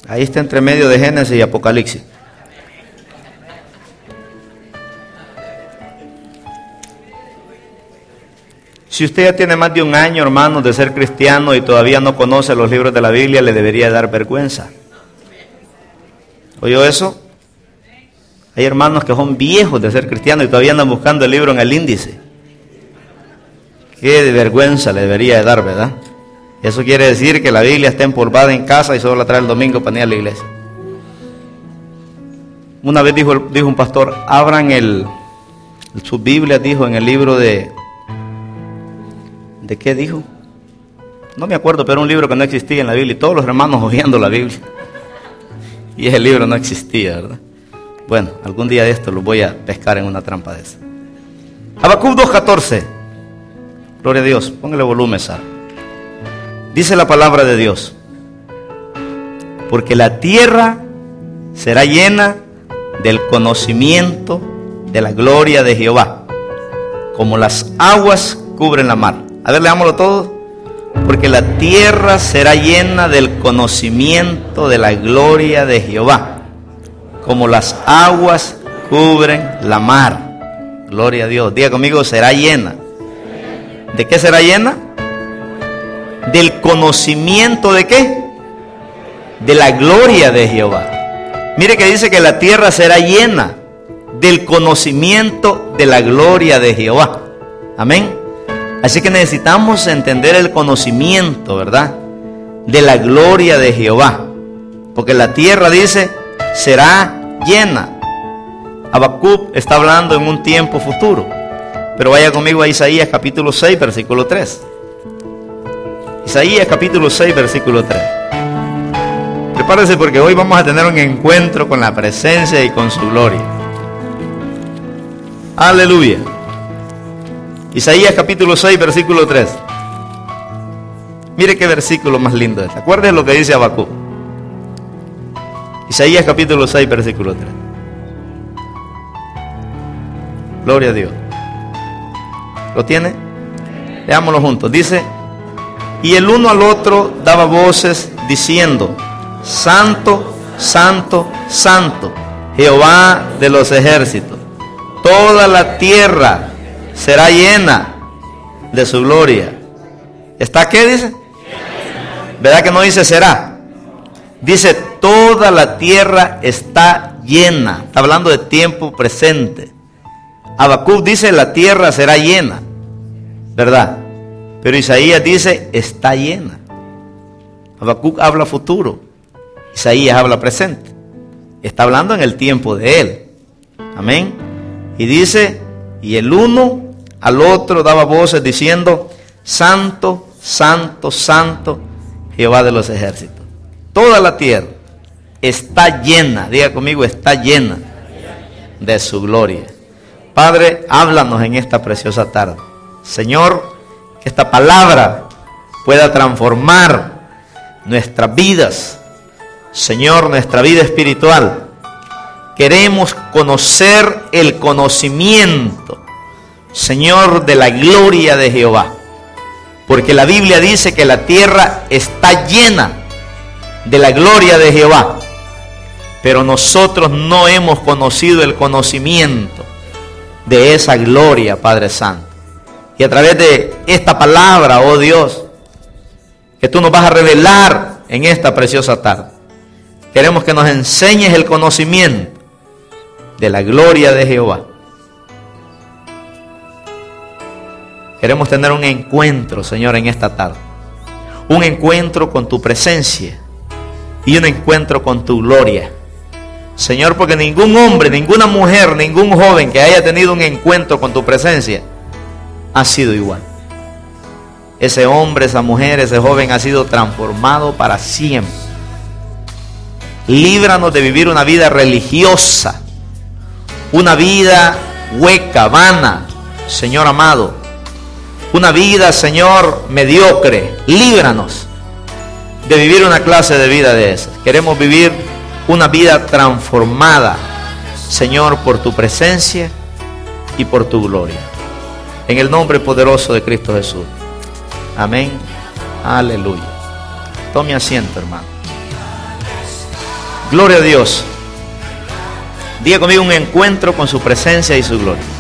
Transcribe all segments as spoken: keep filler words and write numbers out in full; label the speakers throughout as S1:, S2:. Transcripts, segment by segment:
S1: Ahí está entre medio de Génesis y Apocalipsis. Si usted ya tiene más de un año, hermano, de ser cristiano y todavía no conoce los libros de la Biblia, le debería dar vergüenza. ¿Oyó eso? Hay hermanos que son viejos de ser cristianos y todavía andan buscando el libro en el índice. Qué de vergüenza le debería de dar, ¿verdad? Eso quiere decir que la Biblia está empolvada en casa y solo la trae el domingo para ir a la iglesia. Una vez dijo, dijo un pastor, abran el, su Biblia, dijo, en el libro de... ¿De qué dijo? No me acuerdo, pero era un libro que no existía en la Biblia y todos los hermanos hojeando la Biblia. Y ese libro no existía, ¿verdad? Bueno, algún día de esto lo voy a pescar en una trampa de esa. Habacuc dos catorce. Gloria a Dios, póngale volumen, Sara. Dice la palabra de Dios: porque la tierra será llena del conocimiento de la gloria de Jehová, como las aguas cubren la mar. A ver, leámoslo todo. Porque la tierra será llena del conocimiento de la gloria de Jehová, como las aguas cubren la mar. Gloria a Dios. Diga conmigo, será llena. ¿De qué será llena? Del conocimiento de qué? De la gloria de Jehová. Mire que dice que la tierra será llena del conocimiento de la gloria de Jehová. Amén. Así que necesitamos entender el conocimiento, ¿verdad?, de la gloria de Jehová. Porque la tierra, dice, será llena. Habacuc está hablando en un tiempo futuro. Pero vaya conmigo a Isaías capítulo seis, versículo tres. Isaías capítulo seis, versículo tres. Prepárese porque hoy vamos a tener un encuentro con la presencia y con su gloria. Aleluya. Isaías capítulo seis, versículo tres. Mire qué versículo más lindo es. Acuérdese lo que dice Habacuc. Isaías capítulo seis, versículo tres. Gloria a Dios. ¿Lo tiene? Leámoslo juntos. Dice: y el uno al otro daba voces diciendo: Santo, Santo, Santo, Jehová de los ejércitos. Toda la tierra será llena de su gloria. ¿Está qué dice? ¿Verdad que no dice será? Dice toda la tierra está llena. Está hablando de tiempo presente. Habacuc dice la tierra será llena, ¿verdad? Pero Isaías dice está llena. Habacuc habla futuro, Isaías habla presente. Está hablando en el tiempo de él. Amén. Y dice: y el uno al otro daba voces diciendo: Santo, Santo, Santo, Jehová de los ejércitos. Toda la tierra está llena, diga conmigo, está llena de su gloria. Padre, háblanos en esta preciosa tarde. Señor, que esta palabra pueda transformar nuestras vidas. Señor, nuestra vida espiritual. Queremos conocer el conocimiento, Señor, de la gloria de Jehová. Porque la Biblia dice que la tierra está llena de la gloria de Jehová. Pero nosotros no hemos conocido el conocimiento de esa gloria, Padre Santo. Y a través de esta palabra, oh Dios, que tú nos vas a revelar en esta preciosa tarde, queremos que nos enseñes el conocimiento de la gloria de Jehová. Queremos tener un encuentro, Señor, en esta tarde. Un encuentro con tu presencia y un encuentro con tu gloria. Señor, porque ningún hombre, ninguna mujer, ningún joven que haya tenido un encuentro con tu presencia ha sido igual. Ese hombre, esa mujer, ese joven ha sido transformado para siempre. Líbranos de vivir una vida religiosa, una vida hueca, vana, Señor amado. Una vida, Señor, mediocre. Líbranos de vivir una clase de vida de esas. Queremos vivir una vida transformada, Señor, por tu presencia y por tu gloria. En el nombre poderoso de Cristo Jesús. Amén. Aleluya. Tome asiento, hermano. Gloria a Dios. Diga conmigo: un encuentro con su presencia y su gloria.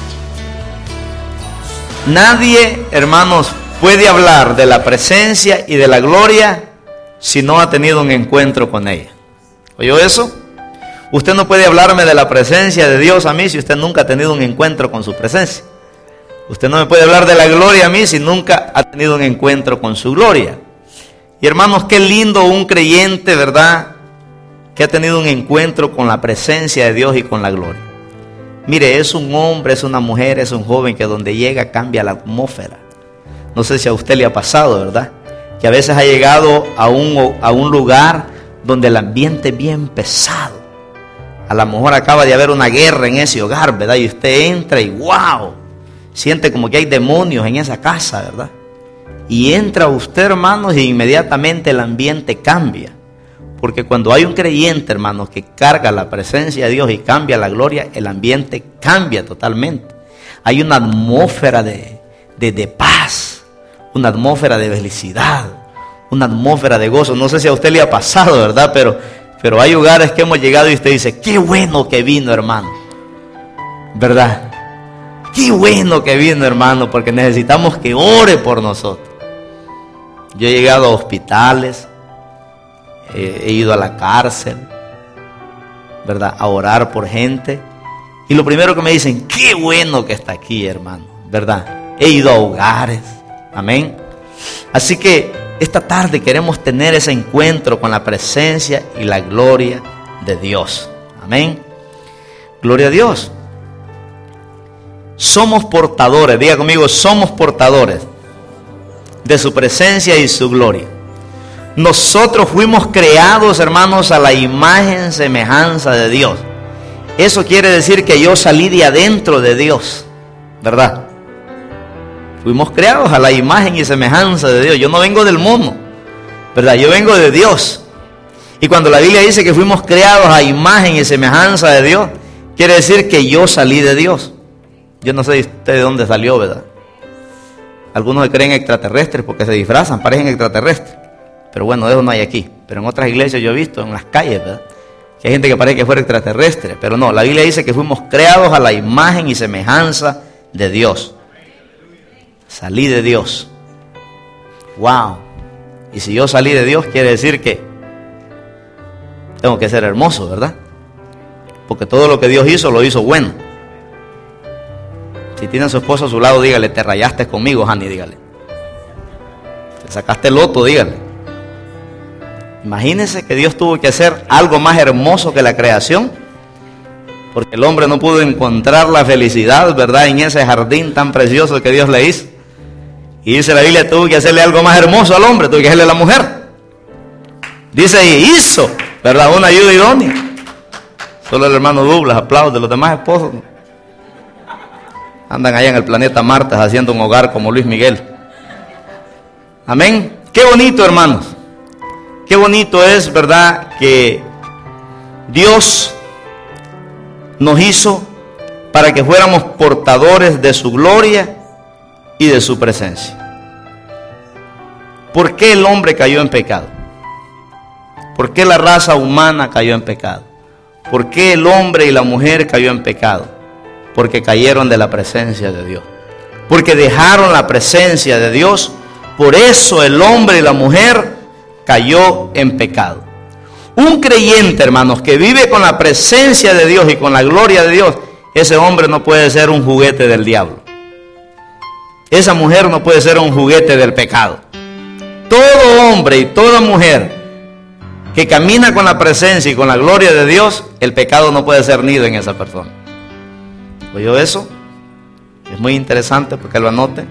S1: Nadie, hermanos, puede hablar de la presencia y de la gloria si no ha tenido un encuentro con ella. ¿Oyó eso? Usted no puede hablarme de la presencia de Dios a mí si usted nunca ha tenido un encuentro con su presencia. Usted no me puede hablar de la gloria a mí si nunca ha tenido un encuentro con su gloria. Y hermanos, qué lindo un creyente, ¿verdad?, que ha tenido un encuentro con la presencia de Dios y con la gloria. Mire, es un hombre, es una mujer, es un joven que donde llega cambia la atmósfera. No sé si a usted le ha pasado, ¿verdad?, que a veces ha llegado a un, a un lugar donde el ambiente es bien pesado. A lo mejor acaba de haber una guerra en ese hogar, ¿verdad? Y usted entra y ¡wow! Siente como que hay demonios en esa casa, ¿verdad? Y entra usted, hermanos, y inmediatamente el ambiente cambia. Porque cuando hay un creyente, hermanos, que carga la presencia de Dios y cambia la gloria, el ambiente cambia totalmente. Hay una atmósfera de, de, de paz, una atmósfera de felicidad, una atmósfera de gozo. No sé si a usted le ha pasado, ¿verdad? Pero... Pero hay lugares que hemos llegado y usted dice: qué bueno que vino, hermano, ¿verdad? Qué bueno que vino, hermano, porque necesitamos que ore por nosotros. Yo he llegado a hospitales, eh, he ido a la cárcel, ¿verdad?, a orar por gente. Y lo primero que me dicen: qué bueno que está aquí, hermano, ¿verdad? He ido a hogares, amén. Así que esta tarde queremos tener ese encuentro con la presencia y la gloria de Dios. Amén. Gloria a Dios. Somos portadores, diga conmigo, somos portadores de su presencia y su gloria. Nosotros fuimos creados, hermanos, a la imagen, semejanza de Dios. Eso quiere decir que yo salí de adentro de Dios, ¿verdad? Fuimos creados a la imagen y semejanza de Dios. Yo no vengo del mundo, ¿verdad? Yo vengo de Dios. Y cuando la Biblia dice que fuimos creados a imagen y semejanza de Dios, quiere decir que yo salí de Dios. Yo no sé usted de dónde salió, ¿verdad? Algunos se creen extraterrestres porque se disfrazan, parecen extraterrestres. Pero bueno, eso no hay aquí. Pero en otras iglesias yo he visto, en las calles, ¿verdad?, que hay gente que parece que fuera extraterrestre. Pero no, la Biblia dice que fuimos creados a la imagen y semejanza de Dios. Salí de Dios. Wow. Y si yo salí de Dios, quiere decir que tengo que ser hermoso, ¿verdad? Porque todo lo que Dios hizo, lo hizo bueno. Si tiene a su esposo a su lado, dígale: te rayaste conmigo, Hani, dígale. Te sacaste el loto, dígale. Imagínense que Dios tuvo que hacer algo más hermoso que la creación, porque el hombre no pudo encontrar la felicidad, ¿verdad?, en ese jardín tan precioso que Dios le hizo. Y dice la Biblia: tuvo que hacerle algo más hermoso al hombre, tuvo que hacerle a la mujer. Dice: y hizo, ¿verdad?, una ayuda idónea. Solo el hermano Douglas aplaude, los demás esposos andan allá en el planeta Marte haciendo un hogar como Luis Miguel. Amén. Qué bonito, hermanos. Qué bonito es, ¿verdad?, que Dios nos hizo para que fuéramos portadores de su gloria y de su presencia. ¿Por qué el hombre cayó en pecado? ¿Por qué la raza humana cayó en pecado? ¿Por qué el hombre y la mujer cayó en pecado? Porque cayeron de la presencia de Dios. Porque dejaron la presencia de Dios. Por eso el hombre y la mujer cayó en pecado. Un creyente, hermanos, que vive con la presencia de Dios y con la gloria de Dios, ese hombre no puede ser un juguete del diablo. Esa mujer no puede ser un juguete del pecado. Todo hombre y toda mujer que camina con la presencia y con la gloria de Dios, el pecado no puede ser nido en esa persona. ¿Oyó eso? Es muy interesante porque lo anote.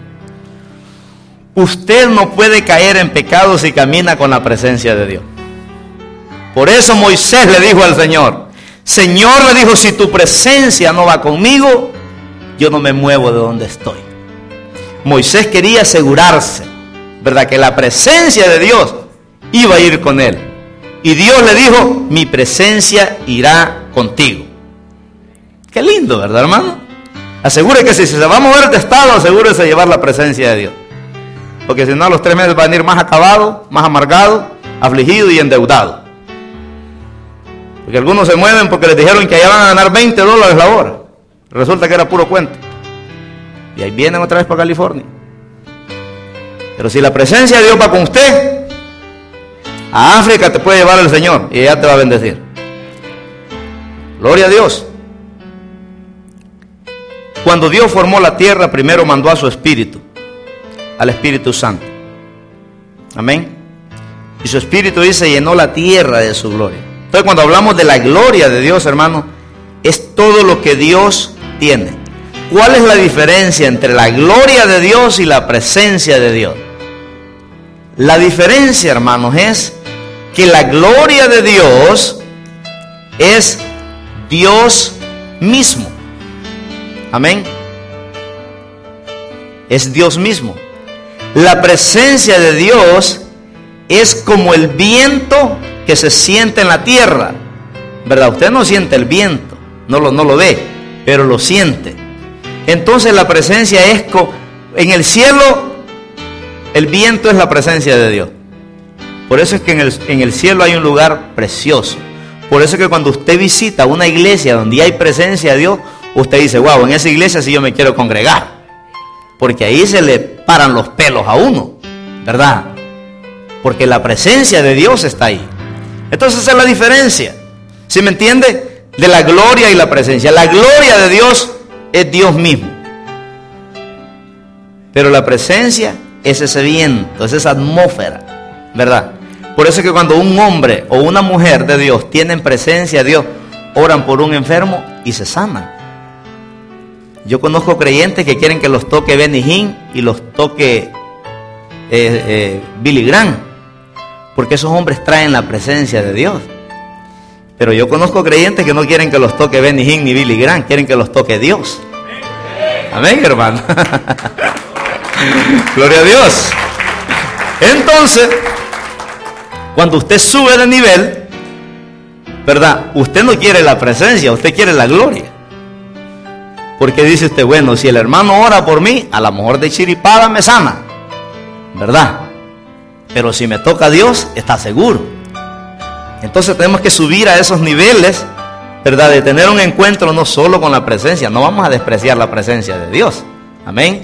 S1: Usted no puede caer en pecado si camina con la presencia de Dios. Por eso Moisés le dijo al Señor, Señor, le dijo, si tu presencia no va conmigo, yo no me muevo de donde estoy. Moisés quería asegurarse, ¿verdad?, que la presencia de Dios iba a ir con él. Y Dios le dijo, mi presencia irá contigo. Qué lindo, ¿verdad, hermano? Asegure que si se va a mover de estado, asegúrese de llevar la presencia de Dios. Porque si no, a los tres meses va a venir más acabado, más amargado, afligido y endeudado. Porque algunos se mueven porque les dijeron que allá van a ganar veinte dólares la hora. Resulta que era puro cuento. Y ahí vienen otra vez para California. Pero si la presencia de Dios va con usted, a África te puede llevar el Señor y ella te va a bendecir. Gloria a Dios. Cuando Dios formó la tierra, primero mandó a su Espíritu, al Espíritu Santo. Amén. Y su Espíritu, dice, llenó la tierra de su gloria. Entonces, cuando hablamos de la gloria de Dios, hermano, es todo lo que Dios tiene. ¿Cuál es la diferencia entre la gloria de Dios y la presencia de Dios? La diferencia, hermanos, es que la gloria de Dios es Dios mismo. Amén. Es Dios mismo. La presencia de Dios es como el viento que se siente en la tierra, ¿verdad? Usted no siente el viento, no lo, no lo ve, pero lo siente. Entonces la presencia es co- en el cielo, el viento es la presencia de Dios. Por eso es que en el, en el cielo hay un lugar precioso. Por eso es que cuando usted visita una iglesia donde hay presencia de Dios, usted dice, wow, en esa iglesia sí yo me quiero congregar. Porque ahí se le paran los pelos a uno, ¿verdad? Porque la presencia de Dios está ahí. Entonces esa es la diferencia, ¿sí me entiende? De la gloria y la presencia. La gloria de Dios es Dios mismo. Pero la presencia es ese viento, es esa atmósfera, ¿verdad? Por eso es que cuando un hombre o una mujer de Dios tienen presencia de Dios, oran por un enfermo y se sanan. Yo conozco creyentes que quieren que los toque Benny Hinn y los toque eh, eh, Billy Graham, porque esos hombres traen la presencia de Dios. Pero yo conozco creyentes que no quieren que los toque Benny Hinn ni Billy Graham, quieren que los toque Dios. Amén, hermano. Gloria a Dios. Entonces, cuando usted sube de nivel, ¿verdad? Usted no quiere la presencia, usted quiere la gloria. Porque dice usted, bueno, si el hermano ora por mí, a lo mejor de chiripada me sana, ¿verdad? Pero si me toca a Dios, está seguro. Entonces tenemos que subir a esos niveles, ¿verdad? De tener un encuentro no solo con la presencia. No vamos a despreciar la presencia de Dios. Amén.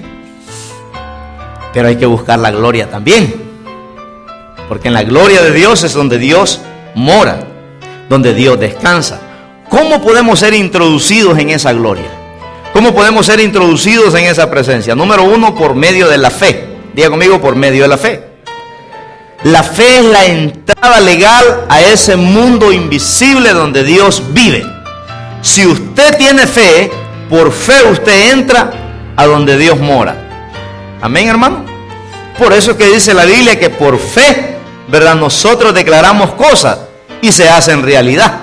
S1: Pero hay que buscar la gloria también. Porque en la gloria de Dios es donde Dios mora, donde Dios descansa. ¿Cómo podemos ser introducidos en esa gloria? ¿Cómo podemos ser introducidos en esa presencia? Número uno, por medio de la fe. Diga conmigo, por medio de la fe. La fe es la entrada legal a ese mundo invisible donde Dios vive. Si usted tiene fe, por fe usted entra a donde Dios mora. Amén, hermano. Por eso es que dice la Biblia que por fe, ¿verdad? Nosotros declaramos cosas y se hacen realidad.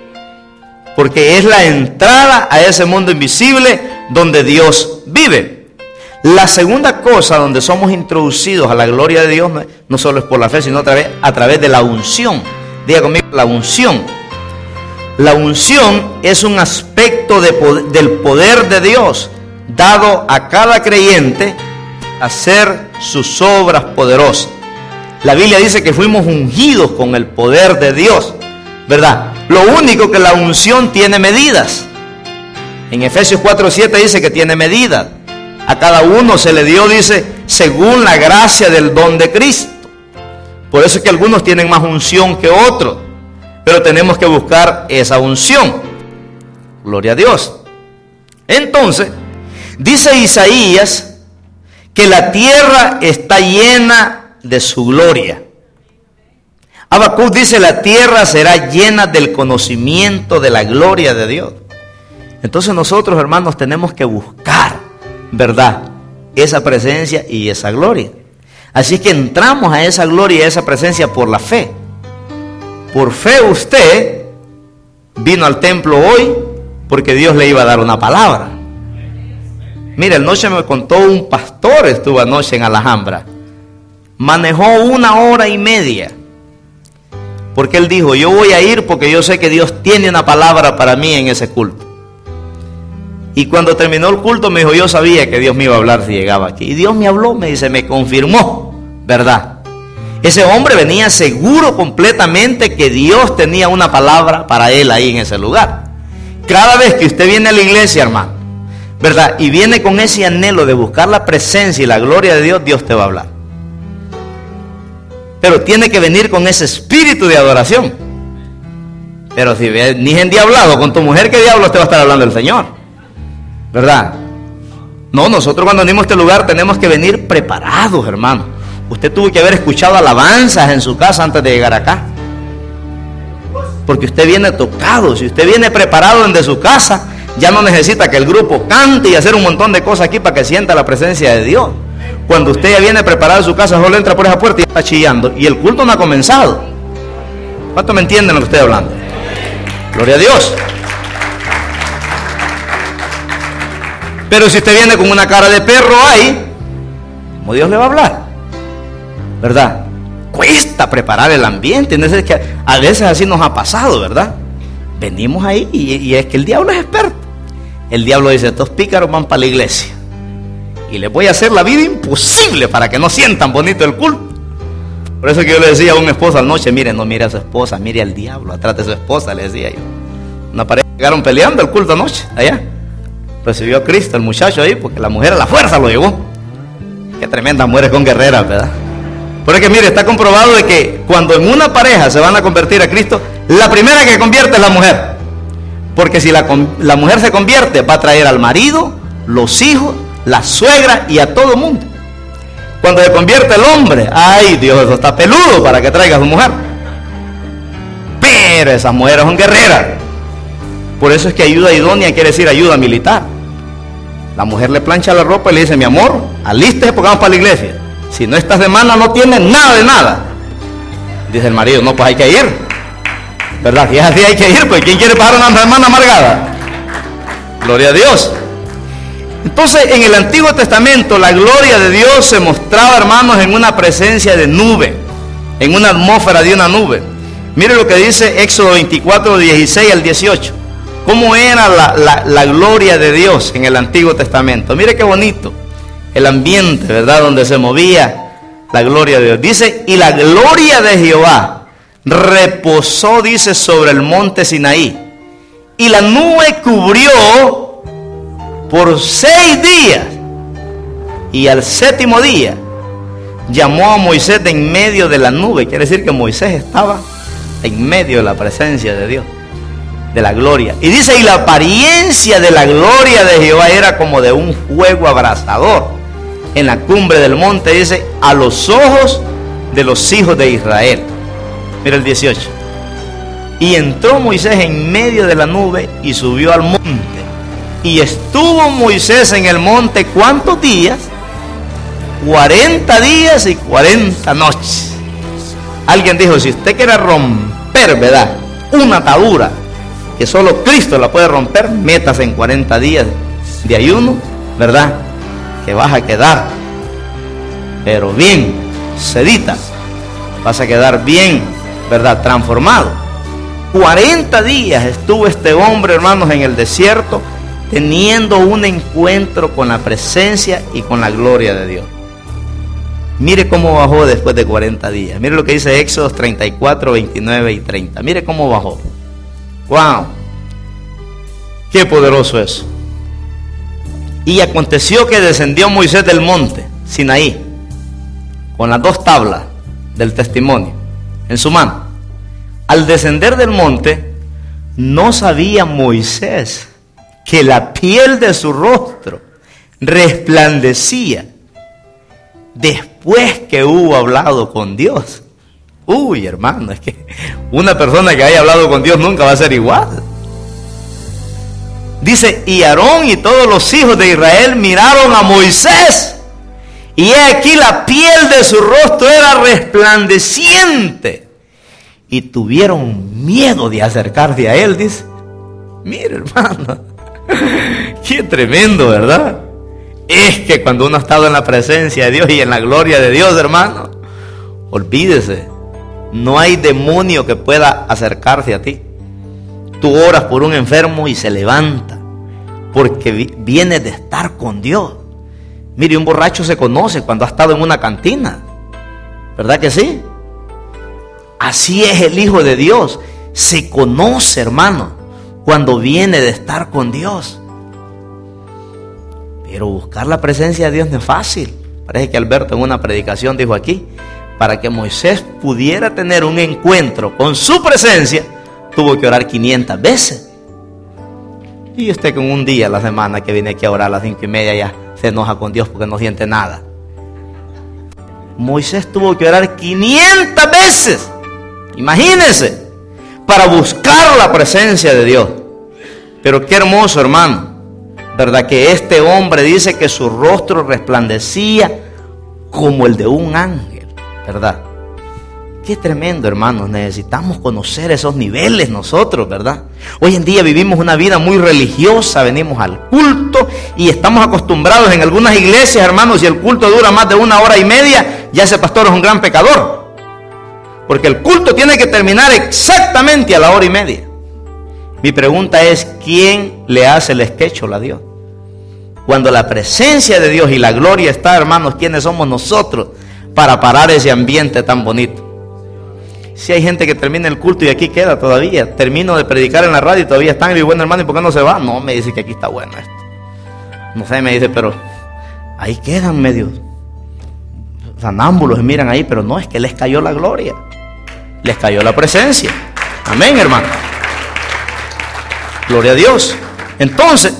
S1: Porque es la entrada a ese mundo invisible donde Dios vive. La segunda cosa donde somos introducidos a la gloria de Dios no, no solo es por la fe, sino a través, a través de la unción. Diga conmigo, la unción. La unción es un aspecto de poder, del poder de Dios dado a cada creyente a hacer sus obras poderosas. La Biblia dice que fuimos ungidos con el poder de Dios, ¿verdad? Lo único que la unción tiene medidas. En Efesios cuatro siete dice que tiene medidas. A cada uno se le dio, dice, según la gracia del don de Cristo. Por eso es que algunos tienen más unción que otros. Pero tenemos que buscar esa unción. Gloria a Dios. Entonces, dice Isaías que la tierra está llena de su gloria. Habacuc dice, la tierra será llena del conocimiento de la gloria de Dios. Entonces nosotros, hermanos, tenemos que buscar, ¿verdad?, esa presencia y esa gloria. Así es que entramos a esa gloria y a esa presencia por la fe. Por fe usted vino al templo hoy porque Dios le iba a dar una palabra. Mira, anoche me contó un pastor, estuvo anoche en Alhambra. Manejó una hora y media. Porque él dijo, yo voy a ir porque yo sé que Dios tiene una palabra para mí en ese culto. Y cuando terminó el culto me dijo, yo sabía que Dios me iba a hablar si llegaba aquí. Y Dios me habló, me dice, me confirmó, ¿verdad? Ese hombre venía seguro completamente que Dios tenía una palabra para él ahí en ese lugar. Cada vez que usted viene a la iglesia, hermano, ¿verdad? Y viene con ese anhelo de buscar la presencia y la gloria de Dios, Dios te va a hablar. Pero tiene que venir con ese espíritu de adoración. Pero si venís endiablado con tu mujer, ¿qué diablos te va a estar hablando el Señor? ¿Verdad? No, nosotros cuando venimos a este lugar tenemos que venir preparados, hermano. Usted tuvo que haber escuchado alabanzas en su casa antes de llegar acá. Porque usted viene tocado. Si usted viene preparado desde su casa, ya no necesita que el grupo cante y hacer un montón de cosas aquí para que sienta la presencia de Dios. Cuando usted ya viene preparado en su casa, solo entra por esa puerta y está chillando. Y el culto no ha comenzado. ¿Cuánto me entienden lo que estoy hablando? Gloria a Dios. Pero si usted viene con una cara de perro ahí, ¿cómo Dios le va a hablar? ¿Verdad? Cuesta preparar el ambiente. Entonces, que a veces así nos ha pasado, ¿verdad? Venimos ahí y, y es que el diablo es experto. El diablo dice, estos pícaros van para la iglesia y les voy a hacer la vida imposible para que no sientan bonito el culto. Por eso que yo le decía a una esposa anoche, mire, no mire a su esposa, mire al diablo atrás de su esposa, le decía yo. Una pareja llegaron peleando el culto anoche, allá. Recibió a Cristo el muchacho ahí, porque la mujer a la fuerza lo llevó. Qué tremendas mujeres con guerreras, ¿verdad? Por eso que mire, está comprobado de que cuando en una pareja se van a convertir a Cristo, la primera que convierte es la mujer. Porque si la, la mujer se convierte, va a traer al marido, los hijos, la suegra y a todo el mundo. Cuando se convierte el hombre, ay Dios, eso está peludo para que traiga a su mujer. Pero esas mujeres son guerreras. Por eso es que ayuda idónea quiere decir ayuda militar. La mujer le plancha la ropa y le dice, mi amor, alístese porque vamos para la iglesia. Si no, esta semana no tiene nada de nada. Dice el marido, no, pues hay que ir, ¿verdad? Si es así hay que ir, pues ¿quién quiere pasar una semana amargada? Gloria a Dios. Entonces, en el Antiguo Testamento, la gloria de Dios se mostraba, hermanos, en una presencia de nube, en una atmósfera de una nube. Mire lo que dice Éxodo veinticuatro, dieciséis al dieciocho. ¿Cómo era la, la, la gloria de Dios en el Antiguo Testamento? Mire qué bonito el ambiente, ¿verdad? Donde se movía la gloria de Dios. Dice, y la gloria de Jehová reposó, dice, sobre el monte Sinaí. Y la nube cubrió por seis días. Y al séptimo día llamó a Moisés de en medio de la nube. Quiere decir que Moisés estaba en medio de la presencia de Dios, de la gloria. Y dice, y la apariencia de la gloria de Jehová era como de un fuego abrasador en la cumbre del monte, dice, a los ojos de los hijos de Israel. Mira el dieciocho. Y entró Moisés en medio de la nube y subió al monte. Y estuvo Moisés en el monte, ¿cuántos días? cuarenta días y cuarenta noches. Alguien dijo, si usted quiere romper, ¿verdad?, una atadura que solo Cristo la puede romper, métase en cuarenta días de ayuno, ¿verdad?, que vas a quedar, pero bien sedita, vas a quedar bien, ¿verdad?, transformado. cuarenta días estuvo este hombre, hermanos, en el desierto, teniendo un encuentro con la presencia y con la gloria de Dios. Mire cómo bajó después de cuarenta días. Mire lo que dice Éxodo treinta y cuatro, veintinueve y treinta. Mire cómo bajó. ¡Wow! ¡Qué poderoso es! Y aconteció que descendió Moisés del monte Sinaí con las dos tablas del testimonio en su mano. Al descender del monte, no sabía Moisés que la piel de su rostro resplandecía después que hubo hablado con Dios. Uy, hermano, es que una persona que haya hablado con Dios nunca va a ser igual. Dice, y Aarón y todos los hijos de Israel miraron a Moisés, y he aquí la piel de su rostro era resplandeciente, y tuvieron miedo de acercarse a él. Dice, mire, hermano, qué tremendo, ¿verdad? Es que cuando uno ha estado en la presencia de Dios y en la gloria de Dios, hermano, olvídese, no hay demonio que pueda acercarse a ti. Tú oras por un enfermo y se levanta, porque viene de estar con Dios. Mire, un borracho se conoce cuando ha estado en una cantina, ¿verdad que sí? Así es el Hijo de Dios. Se conoce, hermano, cuando viene de estar con Dios. Pero buscar la presencia de Dios no es fácil. Parece que Alberto en una predicación dijo aquí, para que Moisés pudiera tener un encuentro con su presencia, tuvo que orar quinientas veces. Y usted con un día a la semana que viene aquí a orar a las cinco y media ya se enoja con Dios porque no siente nada. Moisés tuvo que orar quinientas veces, imagínense, para buscar la presencia de Dios. Pero qué hermoso, hermano, ¿verdad? Que este hombre dice que su rostro resplandecía como el de un ángel, ¿verdad? Qué tremendo, hermanos. Necesitamos conocer esos niveles nosotros, ¿verdad? Hoy en día vivimos una vida muy religiosa, venimos al culto y estamos acostumbrados en algunas iglesias, hermanos, si el culto dura más de una hora y media, ya ese pastor es un gran pecador. Porque el culto tiene que terminar exactamente a la hora y media. Mi pregunta es, ¿quién le hace el schedule a Dios? Cuando la presencia de Dios y la gloria está, hermanos, ¿quiénes somos nosotros para parar ese ambiente tan bonito? Si hay gente que termina el culto y aquí queda todavía. Termino de predicar en la radio y todavía están. Y digo, bueno, hermano, ¿y por qué no se va? No, me dice que aquí está bueno esto. No sé, me dice, pero ahí quedan medios fanámbulos y miran ahí, pero no, es que les cayó la gloria. Les cayó la presencia. Amén, hermano. Gloria a Dios. Entonces,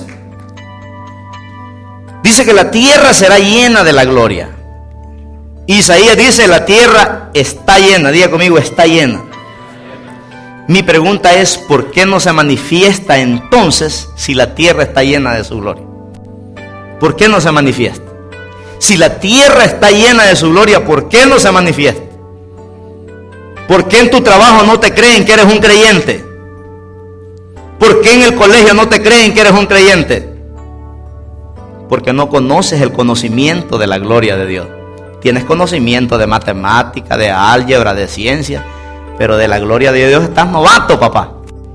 S1: dice que la tierra será llena de la gloria. Isaías dice, la tierra está llena. Diga conmigo, está llena. Mi pregunta es, ¿por qué no se manifiesta entonces si la tierra está llena de su gloria? ¿Por qué no se manifiesta? Si la tierra está llena de su gloria, ¿por qué no se manifiesta? ¿Por qué en tu trabajo no te creen que eres un creyente? ¿Por qué en el colegio no te creen que eres un creyente? Porque no conoces el conocimiento de la gloria de Dios. Tienes conocimiento de matemática, de álgebra, de ciencia, pero de la gloria de Dios estás novato, papá.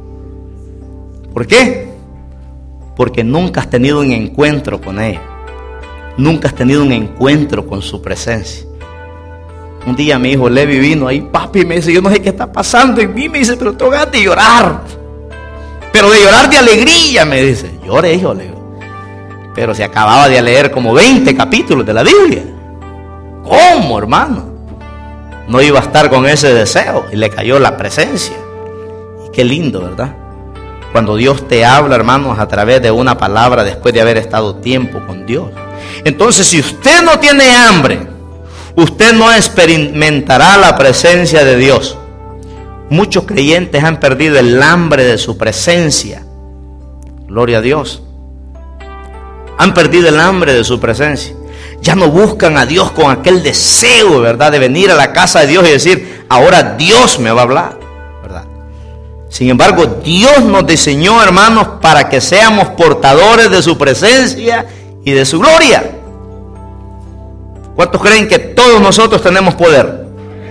S1: ¿Por qué? Porque nunca has tenido un encuentro con ella. Nunca has tenido un encuentro con su presencia. Un día mi hijo Levi vino ahí, papi, me dice, yo no sé qué está pasando en mí, me dice, pero tengo ganas de llorar. Pero de llorar de alegría, me dice. Llore, hijo, le digo. Pero se acababa de leer como veinte capítulos de la Biblia. ¿Cómo, hermano? No iba a estar con ese deseo y le cayó la presencia. Y qué lindo, ¿verdad? Cuando Dios te habla, hermanos, a través de una palabra después de haber estado tiempo con Dios. Entonces, si usted no tiene hambre, usted no experimentará la presencia de Dios. Muchos creyentes han perdido el hambre de su presencia. Gloria a Dios. Han perdido el hambre de su presencia. Ya no buscan a Dios con aquel deseo, ¿verdad?, de venir a la casa de Dios y decir, ahora Dios me va a hablar, ¿verdad? Sin embargo, Dios nos diseñó, hermanos, para que seamos portadores de su presencia y de su gloria. ¿Cuántos creen que todos nosotros tenemos poder?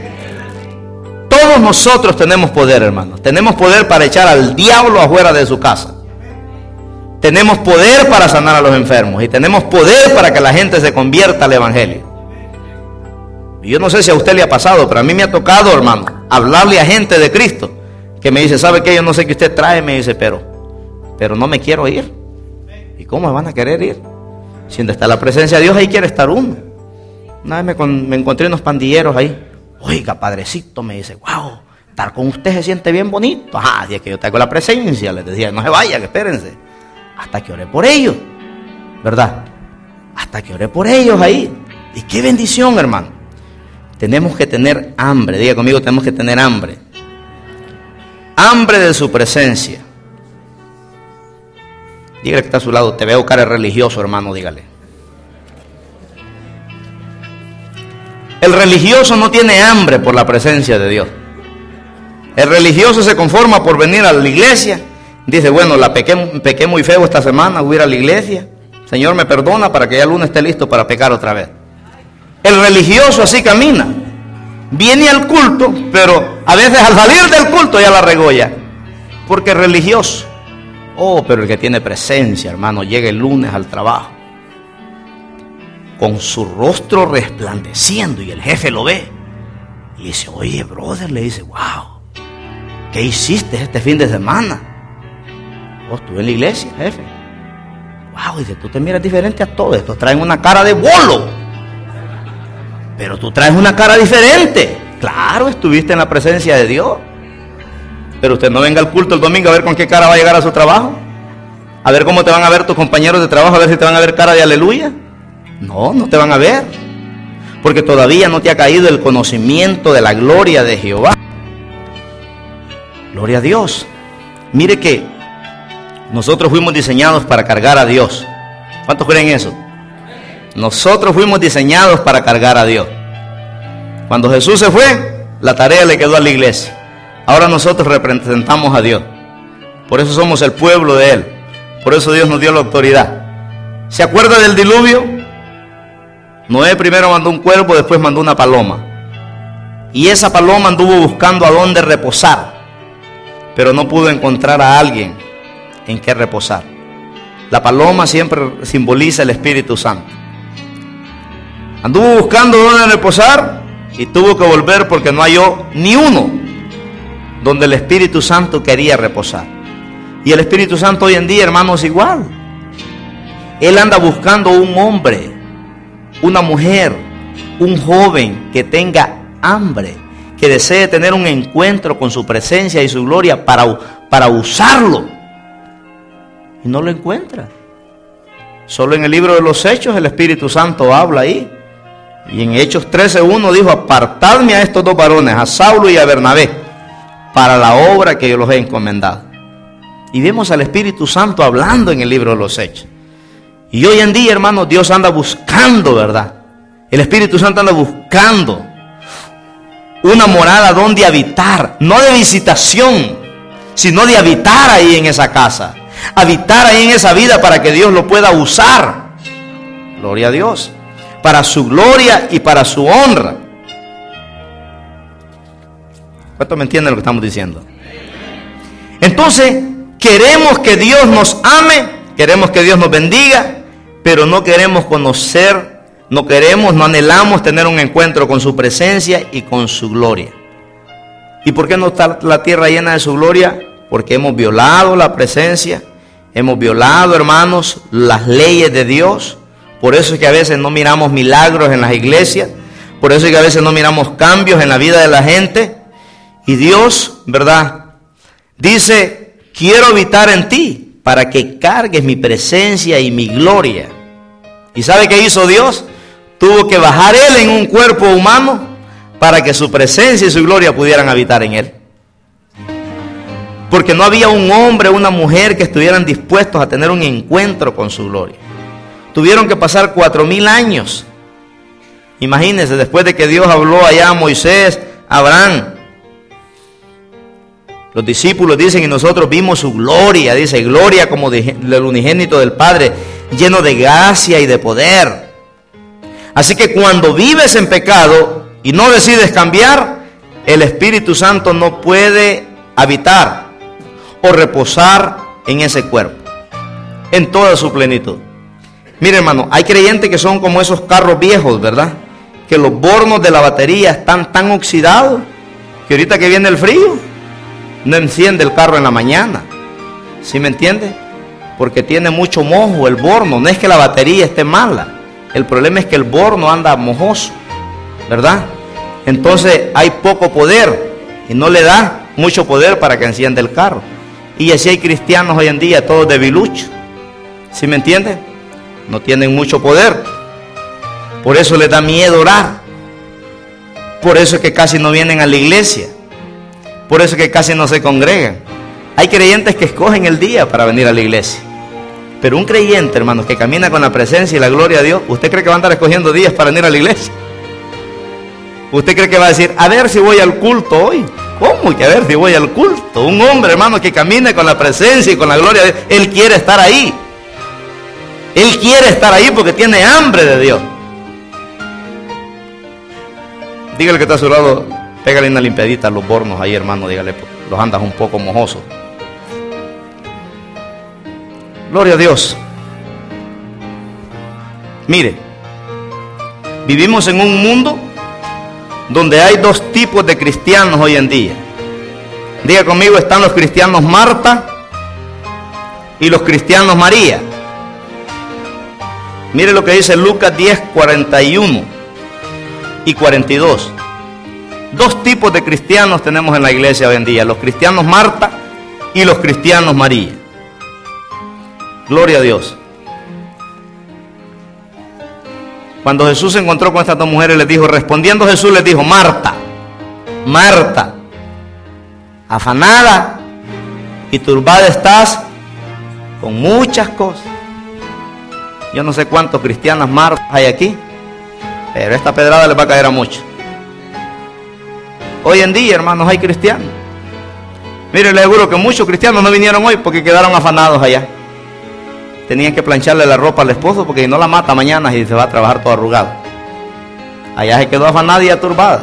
S1: Todos nosotros tenemos poder, hermanos. Tenemos poder para echar al diablo afuera de su casa. Tenemos poder para sanar a los enfermos. Y tenemos poder para que la gente se convierta al evangelio. Y yo no sé si a usted le ha pasado, pero a mí me ha tocado, hermano, hablarle a gente de Cristo que me dice, ¿sabe qué? Yo no sé qué usted trae. Me dice, pero, pero no me quiero ir. ¿Y cómo me van a querer ir? Si donde está la presencia de Dios, ahí quiere estar uno. Una vez me, con, me encontré unos pandilleros ahí. Oiga, padrecito, me dice, wow, estar con usted se siente bien bonito. Ajá, si es que yo traigo la presencia. Les decía, no se vayan, espérense. Hasta que oré por ellos, ¿verdad? Hasta que oré por ellos ahí. Y qué bendición, hermano. Tenemos que tener hambre. Diga conmigo, tenemos que tener hambre. Hambre de su presencia. Dígale que está a su lado, te veo cara religioso, hermano, dígale. El religioso no tiene hambre por la presencia de Dios. El religioso se conforma por venir a la iglesia. Dice, bueno, la pequé, pequé muy feo esta semana, voy a ir a la iglesia. Señor, me perdona para que ya el lunes esté listo para pecar otra vez. El religioso así camina. Viene al culto, pero a veces al salir del culto ya la regó ya. Porque es religioso. Oh, pero el que tiene presencia, hermano, llega el lunes al trabajo con su rostro resplandeciendo y el jefe lo ve. Y dice, oye, brother, le dice, wow, ¿qué hiciste este fin de semana? Oh, estuve en la iglesia, jefe. Wow, dice, tú te miras diferente a todos. Estos traen una cara de bolo, pero tú traes una cara diferente. Claro, estuviste en la presencia de Dios. Pero usted no venga al culto el domingo a ver con qué cara va a llegar a su trabajo. A ver cómo te van a ver tus compañeros de trabajo, a ver si te van a ver cara de aleluya. No, no te van a ver. Porque todavía no te ha caído el conocimiento de la gloria de Jehová. Gloria a Dios. Mire que nosotros fuimos diseñados para cargar a Dios. ¿Cuántos creen eso? Nosotros fuimos diseñados para cargar a Dios. Cuando Jesús se fue, la tarea le quedó a la iglesia. Ahora nosotros representamos a Dios. Por eso somos el pueblo de Él. Por eso Dios nos dio la autoridad. ¿Se acuerda del diluvio? Noé primero mandó un cuervo, después mandó una paloma. Y esa paloma anduvo buscando a dónde reposar, pero no pudo encontrar a alguien en qué reposar. La paloma siempre simboliza el Espíritu Santo. Anduvo buscando dónde reposar y tuvo que volver porque no halló ni uno donde el Espíritu Santo quería reposar. Y el Espíritu Santo hoy en día, hermanos, igual. Él anda buscando un hombre, una mujer, un joven que tenga hambre, que desee tener un encuentro con su presencia y su gloria para, para usarlo. Y no lo encuentra. Solo en el libro de los Hechos el Espíritu Santo habla ahí. Y en Hechos trece uno dijo, apartadme a estos dos varones, a Saulo y a Bernabé, para la obra que yo los he encomendado. Y vemos al Espíritu Santo hablando en el libro de los Hechos. Y hoy en día, hermanos, Dios anda buscando, ¿verdad? El Espíritu Santo anda buscando una morada donde habitar, no de visitación, sino de habitar ahí en esa casa, habitar ahí en esa vida para que Dios lo pueda usar. Gloria a Dios, para su gloria y para su honra. ¿Cuánto me entienden lo que estamos diciendo? Entonces, queremos que Dios nos ame, queremos que Dios nos bendiga, pero no queremos conocer, no queremos, no anhelamos tener un encuentro con su presencia y con su gloria. ¿Y por qué no está la tierra llena de su gloria? Porque hemos violado la presencia, hemos violado, hermanos, las leyes de Dios. Por eso es que a veces no miramos milagros en las iglesias, por eso es que a veces no miramos cambios en la vida de la gente. Y Dios, ¿verdad?, dice, quiero habitar en ti para que cargues mi presencia y mi gloria. ¿Y sabe qué hizo Dios? Tuvo que bajar Él en un cuerpo humano para que su presencia y su gloria pudieran habitar en Él. Porque no había un hombre o una mujer que estuvieran dispuestos a tener un encuentro con su gloria. Tuvieron que pasar cuatro mil años. Imagínense, después de que Dios habló allá a Moisés, a Abraham. Los discípulos dicen, y nosotros vimos su gloria, dice, gloria como del unigénito del Padre, lleno de gracia y de poder. Así que cuando vives en pecado y no decides cambiar, el Espíritu Santo no puede habitar o reposar en ese cuerpo, en toda su plenitud. Mire, hermano, hay creyentes que son como esos carros viejos, ¿verdad? Que los bornos de la batería están tan oxidados que ahorita que viene el frío, no enciende el carro en la mañana. ¿Sí me entiende? Porque tiene mucho mojo el borno. No es que la batería esté mala, el problema es que el borno anda mojoso, ¿verdad? Entonces hay poco poder y no le da mucho poder para que encienda el carro. Y así hay cristianos hoy en día, todos debiluchos. ¿Sí me entiende? No tienen mucho poder. Por eso les da miedo orar. Por eso es que casi no vienen a la iglesia. Por eso es que casi no se congregan. Hay creyentes que escogen el día para venir a la iglesia. Pero un creyente, hermanos, que camina con la presencia y la gloria de Dios, ¿usted cree que va a andar escogiendo días para venir a la iglesia? ¿Usted cree que va a decir, a ver si voy al culto hoy? ¿Cómo que a ver si voy al culto? Un hombre, hermano, que camine con la presencia y con la gloria de Dios, él quiere estar ahí. Él quiere estar ahí porque tiene hambre de Dios. Dígale que está a su lado, pégale una limpiadita a los bornos ahí, hermano, dígale, los andas un poco mojosos. Gloria a Dios. Mire, vivimos en un mundo donde hay dos tipos de cristianos hoy en día. Diga conmigo, están los cristianos Marta y los cristianos María. Mire lo que dice Lucas diez, cuarenta y uno y cuarenta y dos. Dos tipos de cristianos tenemos en la iglesia hoy en día: los cristianos Marta y los cristianos María. Gloria a Dios. Cuando Jesús se encontró con estas dos mujeres, les dijo, respondiendo Jesús les dijo: Marta, Marta, afanada y turbada estás con muchas cosas. Yo no sé cuántos cristianas Marta hay aquí, pero esta pedrada les va a caer a muchos. Hoy en día, hermanos, hay cristianos. Mire, les aseguro que muchos cristianos no vinieron hoy porque quedaron afanados allá. Tenían que plancharle la ropa al esposo porque si no la mata mañana y se va a trabajar todo arrugado. Allá se quedó afanada y aturbada.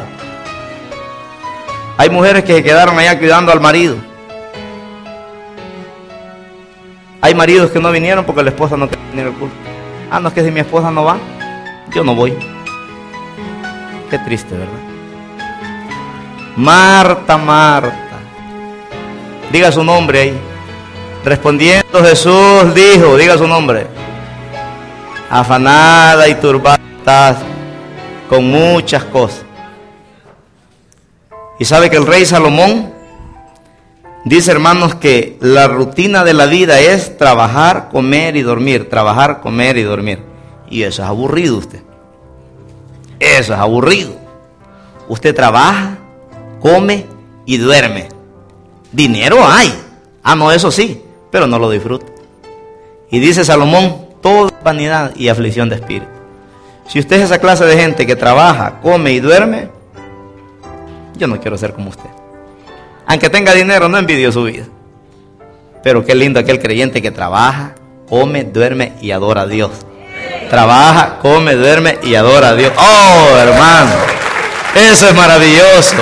S1: Hay mujeres que se quedaron allá cuidando al marido. Hay maridos que no vinieron porque la esposa no quería venir al culto. Ah, no, es que si mi esposa no va, yo no voy. Qué triste, ¿verdad? Marta, Marta. Diga su nombre ahí. Respondiendo Jesús dijo, diga su nombre: afanada y turbada estás con muchas cosas. Y sabe que el rey Salomón dice, hermanos, que la rutina de la vida es trabajar, comer y dormir, trabajar, comer y dormir. Y eso es aburrido usted. Eso es aburrido. Usted trabaja, come y duerme. Dinero hay. Ah, no, eso sí, pero no lo disfruta. Y dice Salomón, todo es vanidad y aflicción de espíritu. Si usted es esa clase de gente que trabaja, come y duerme, yo no quiero ser como usted. Aunque tenga dinero, no envidio su vida. Pero qué lindo aquel creyente que trabaja, come, duerme y adora a Dios. Trabaja, come, duerme y adora a Dios. Oh, hermano, eso es maravilloso.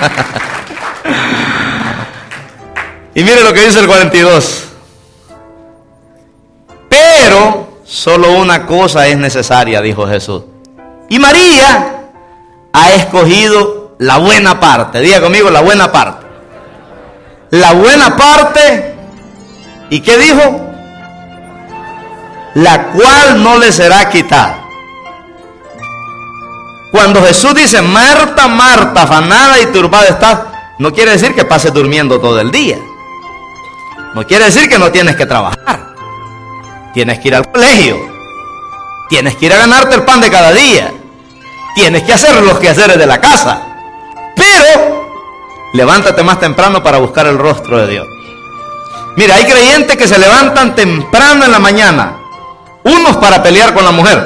S1: Y mire lo que dice el cuarenta y dos. Pero solo una cosa es necesaria, dijo Jesús. Y María ha escogido la buena parte. Diga conmigo, la buena parte. La buena parte. ¿Y qué dijo? La cual no le será quitada. Cuando Jesús dice, Marta, Marta, afanada y turbada estás, no quiere decir que pases durmiendo todo el día. No quiere decir que no tienes que trabajar. Tienes que ir al colegio. Tienes que ir a ganarte el pan de cada día. Tienes que hacer los quehaceres de la casa. Pero levántate más temprano para buscar el rostro de Dios. Mira, hay creyentes que se levantan temprano en la mañana. Unos para pelear con la mujer.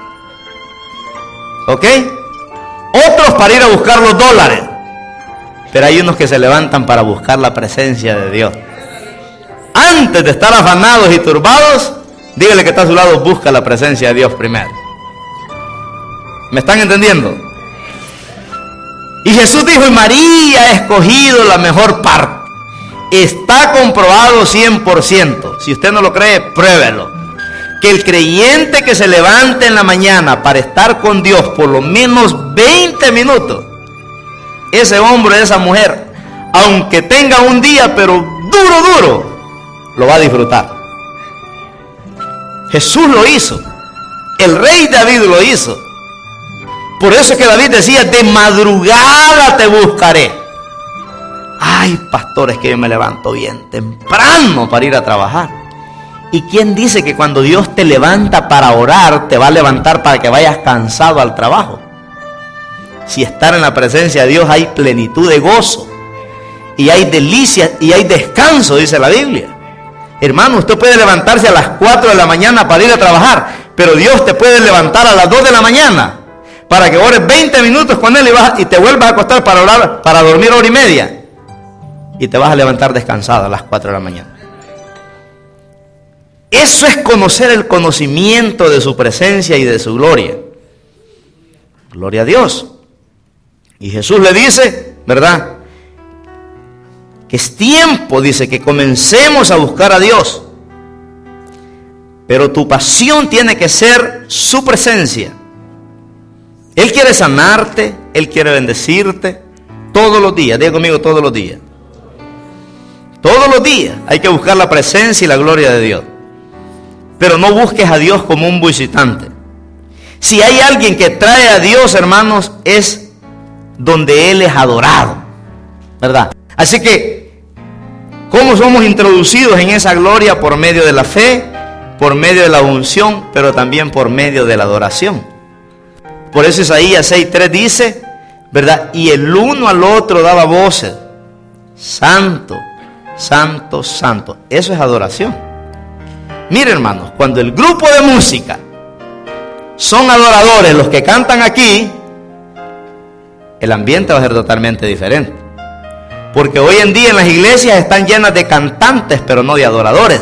S1: ¿Ok? Otros para ir a buscar los dólares. Pero hay unos que se levantan para buscar la presencia de Dios. Antes de estar afanados y turbados, dígale que está a su lado, busca la presencia de Dios primero. ¿Me están entendiendo? Y Jesús dijo, y María ha escogido la mejor parte. Está comprobado cien por ciento. Si usted no lo cree, pruébelo. Que el creyente que se levante en la mañana para estar con Dios por lo menos veinte minutos, ese hombre, esa mujer, aunque tenga un día pero duro, duro, lo va a disfrutar. Jesús lo hizo. El rey David lo hizo. Por eso es que David decía, de madrugada te buscaré. Ay, pastores, que yo me levanto bien temprano para ir a trabajar. ¿Y quién dice que cuando Dios te levanta para orar, te va a levantar para que vayas cansado al trabajo? Si estar en la presencia de Dios hay plenitud de gozo, y hay delicia, y hay descanso, dice la Biblia. Hermano, usted puede levantarse a las cuatro de la mañana para ir a trabajar, pero Dios te puede levantar a las dos de la mañana para que ores veinte minutos con Él y, vas, y te vuelvas a acostar para orar, para dormir hora y media. Y te vas a levantar descansado a las cuatro de la mañana. Eso es conocer el conocimiento de su presencia y de su gloria. Gloria a Dios. Y Jesús le dice, ¿verdad?, que es tiempo, dice, que comencemos a buscar a Dios. Pero tu pasión tiene que ser su presencia. Él quiere sanarte, Él quiere bendecirte, Todos los días, diga conmigo, todos los días. Todos los días hay que buscar la presencia y la gloria de Dios. Pero no busques a Dios como un visitante. Si hay alguien que trae a Dios, hermanos, es donde Él es adorado, ¿verdad? Así que, ¿cómo somos introducidos en esa gloria? Por medio de la fe, por medio de la unción, pero también por medio de la adoración. Por eso Isaías seis tres dice, ¿verdad? Y el uno al otro daba voces, santo, santo, santo. Eso es adoración. Mire, hermanos, cuando el grupo de música son adoradores los que cantan aquí, el ambiente va a ser totalmente diferente. Porque hoy en día en las iglesias están llenas de cantantes, pero no de adoradores.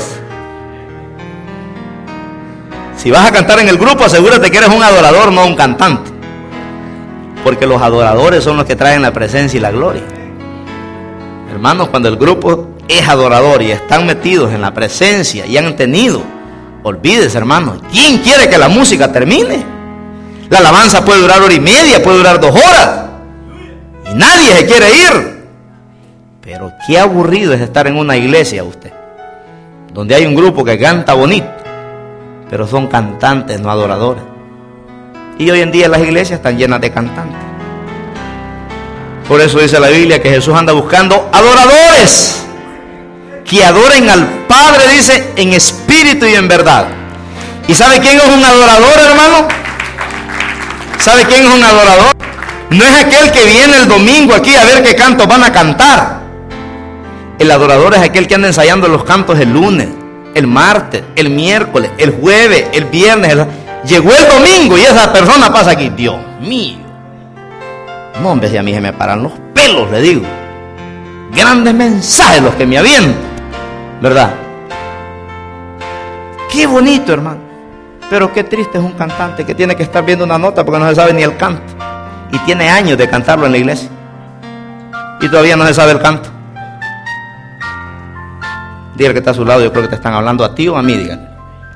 S1: Si vas a cantar en el grupo, asegúrate que eres un adorador, no un cantante. Porque los adoradores son los que traen la presencia y la gloria. Hermanos, cuando el grupo es adorador y están metidos en la presencia y han tenido, olvídese, hermanos, ¿quién quiere que la música termine? La alabanza puede durar hora y media, puede durar dos horas, y nadie se quiere ir. Pero qué aburrido es estar en una iglesia usted, donde hay un grupo que canta bonito, pero son cantantes, no adoradores. Y hoy en día las iglesias están llenas de cantantes. Por eso dice la Biblia que Jesús anda buscando adoradores que adoren al Padre, dice, en espíritu y en verdad. ¿Y sabe quién es un adorador, hermano? ¿Sabe quién es un adorador? No es aquel que viene el domingo aquí a ver qué cantos van a cantar. El adorador es aquel que anda ensayando los cantos el lunes, el martes, el miércoles, el jueves, el viernes. El... Llegó el domingo y esa persona pasa aquí. Dios mío. No, hombre, si a mí se me paran los pelos, le digo. Grandes mensajes los que me avientan, ¿verdad? Qué bonito, hermano. Pero qué triste es un cantante que tiene que estar viendo una nota porque no se sabe ni el canto. Y tiene años de cantarlo en la iglesia. Y todavía no se sabe el canto. Dígale que está a su lado, yo creo que te están hablando a ti o a mí, dígale.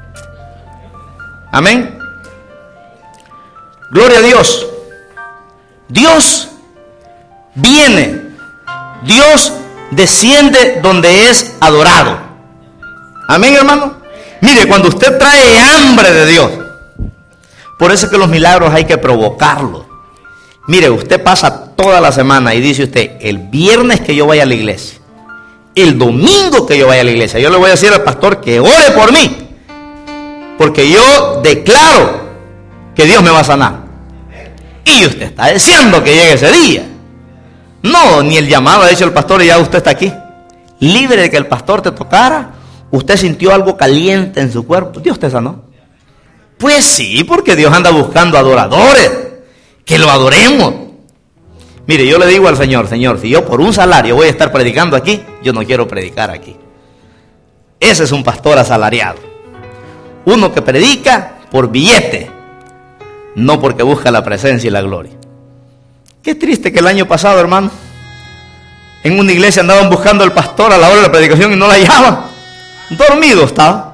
S1: Amén. Gloria a Dios. Dios viene, Dios desciende donde es adorado. Amén, hermano. Mire, cuando usted trae hambre de Dios, por eso es que los milagros hay que provocarlos. Mire, usted pasa toda la semana y dice usted, el viernes que yo vaya a la iglesia, el domingo que yo vaya a la iglesia, yo le voy a decir al pastor que ore por mí, porque yo declaro que Dios me va a sanar. Y usted está deseando que llegue ese día. No, ni el llamado ha hecho el pastor y ya usted está aquí. Libre de que el pastor te tocara, usted sintió algo caliente en su cuerpo, Dios te sanó. Pues sí, porque Dios anda buscando adoradores, que lo adoremos. Mire, yo le digo al Señor, Señor, si yo por un salario voy a estar predicando aquí, yo no quiero predicar aquí. Ese es un pastor asalariado. Uno que predica por billete, no porque busca la presencia y la gloria. Qué triste que el año pasado, hermano, en una iglesia andaban buscando al pastor a la hora de la predicación y no la hallaban. Dormido estaba.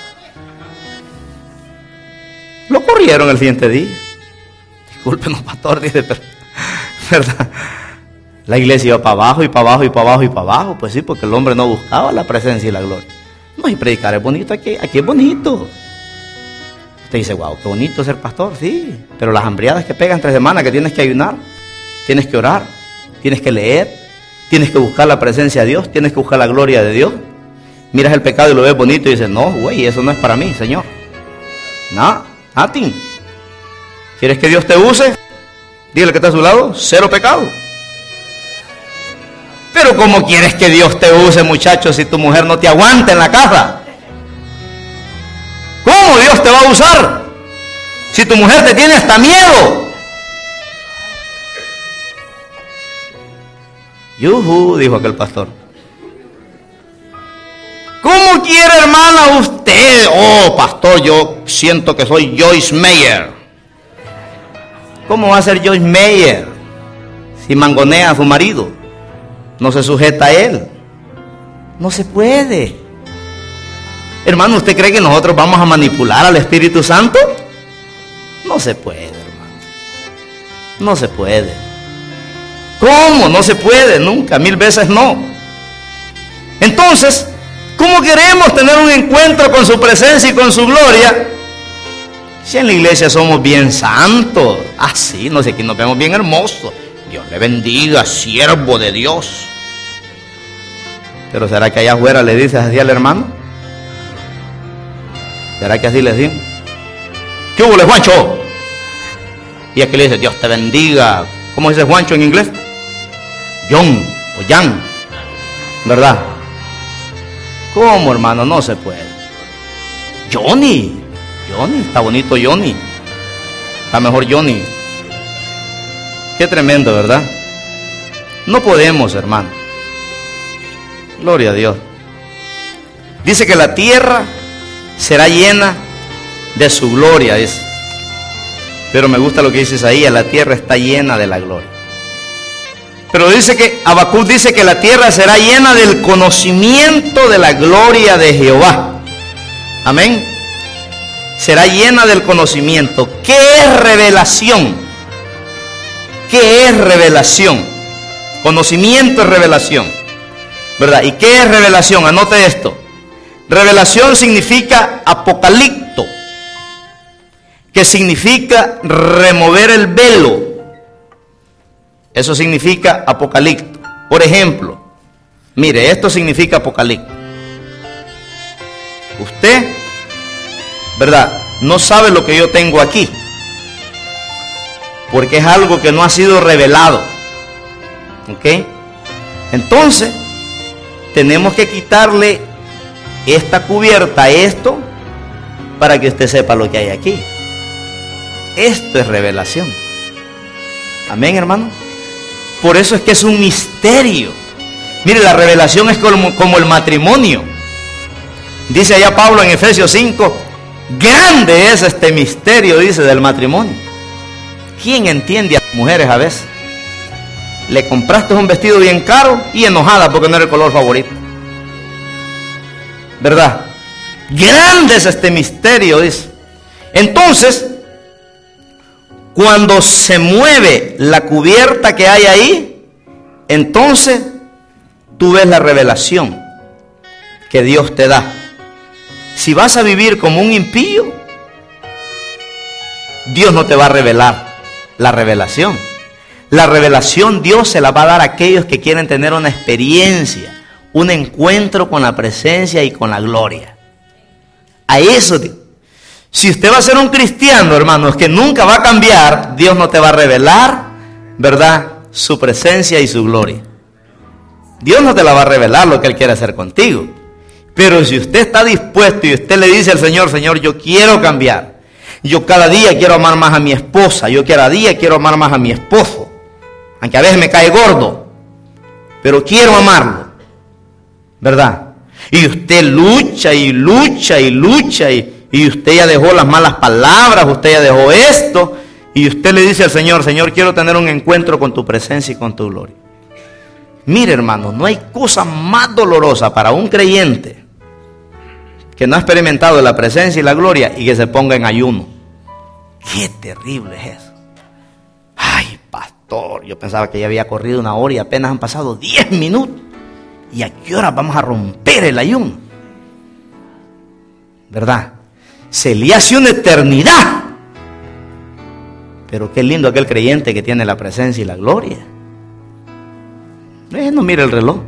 S1: Lo corrieron el siguiente día. Discúlpenos, pastor, dice, pero, ¿verdad? La iglesia iba para abajo y para abajo y para abajo y para abajo. Pues sí, porque el hombre no buscaba la presencia y la gloria. No, y predicar es bonito aquí, aquí es bonito. Usted dice, wow, qué bonito ser pastor, sí. Pero las hambriadas que pegan tres semanas, que tienes que ayunar, tienes que orar, tienes que leer, tienes que buscar la presencia de Dios, tienes que buscar la gloria de Dios. Miras el pecado y lo ves bonito y dices, no, güey, eso no es para mí, Señor. No, nothing. ¿Quieres que Dios te use? Dígale que está a su lado, cero pecado. Pero ¿cómo quieres que Dios te use, muchachos, si tu mujer no te aguanta en la casa? ¿Cómo Dios te va a usar si tu mujer te tiene hasta miedo? Yuhu, dijo aquel pastor. ¿Cómo quiere, hermana, usted? Oh, pastor, yo siento que soy Joyce Meyer. ¿Cómo va a ser Joyce Meyer si mangonea a su marido? No se sujeta a él. No se puede. Hermano, ¿usted cree que nosotros vamos a manipular al Espíritu Santo? No se puede, hermano. No se puede. ¿Cómo? No se puede, nunca, mil veces no. Entonces, ¿cómo queremos tener un encuentro con su presencia y con su gloria si en la iglesia somos bien santos? Ah, sí, no sé, aquí nos vemos bien hermosos. Dios le bendiga, siervo de Dios. Pero ¿será que allá afuera le dices así al hermano? ¿Será que así les digo? ¿Qué hubo, Juancho? Y aquí le dice, Dios te bendiga. ¿Cómo dice Juancho en inglés? John o Jan, ¿verdad? ¿Cómo, hermano? No se puede. Johnny, Johnny, está bonito Johnny. Está mejor Johnny. Qué tremendo, ¿verdad? No podemos, hermano. Gloria a Dios. Dice que la tierra será llena de su gloria, dice. Pero me gusta lo que dice Isaías, la tierra está llena de la gloria. Pero dice que Habacuc dice que la tierra será llena del conocimiento de la gloria de Jehová. Amén. Será llena del conocimiento. ¿Qué es revelación? ¿Qué es revelación? Conocimiento es revelación, ¿verdad? ¿Y qué es revelación? Anote esto. Revelación significa apocalipto, que significa remover el velo. Eso significa apocalipto. Por ejemplo, mire, esto significa apocalipto. Usted, ¿verdad?, no sabe lo que yo tengo aquí, porque es algo que no ha sido revelado. ¿Ok? Entonces, tenemos que quitarle esta cubierta a esto para que usted sepa lo que hay aquí. Esto es revelación. Amén, hermano. Por eso es que es un misterio. Mire, la revelación es como, como el matrimonio. Dice allá Pablo en Efesios cinco, grande es este misterio, dice, del matrimonio. ¿Quién entiende a las mujeres a veces? Le compraste un vestido bien caro y enojada porque no era el color favorito, ¿verdad? Grande es este misterio, dice. Entonces, cuando se mueve la cubierta que hay ahí, entonces tú ves la revelación que Dios te da. Si vas a vivir como un impío, Dios no te va a revelar la revelación. La revelación Dios se la va a dar a aquellos que quieren tener una experiencia, un encuentro con la presencia y con la gloria. A eso, si usted va a ser un cristiano, hermanos, que nunca va a cambiar, Dios no te va a revelar, ¿verdad?, su presencia y su gloria. Dios no te la va a revelar lo que Él quiere hacer contigo. Pero si usted está dispuesto y usted le dice al Señor, Señor, yo quiero cambiar. Yo cada día quiero amar más a mi esposa. Yo cada día quiero amar más a mi esposo. Aunque a veces me cae gordo, pero quiero amarlo, ¿verdad? Y usted lucha y lucha y lucha y, y usted ya dejó las malas palabras, usted ya dejó esto, y usted le dice al Señor, Señor, quiero tener un encuentro con tu presencia y con tu gloria. Mire, hermano, no hay cosa más dolorosa para un creyente que no ha experimentado la presencia y la gloria y que se ponga en ayuno. Qué terrible es eso. Ay, pastor, yo pensaba que ya había corrido una hora y apenas han pasado diez minutos. ¿Y a qué hora vamos a romper el ayuno? ¿Verdad? Se le hace una eternidad. Pero qué lindo aquel creyente que tiene la presencia y la gloria. Eh, no mire el reloj,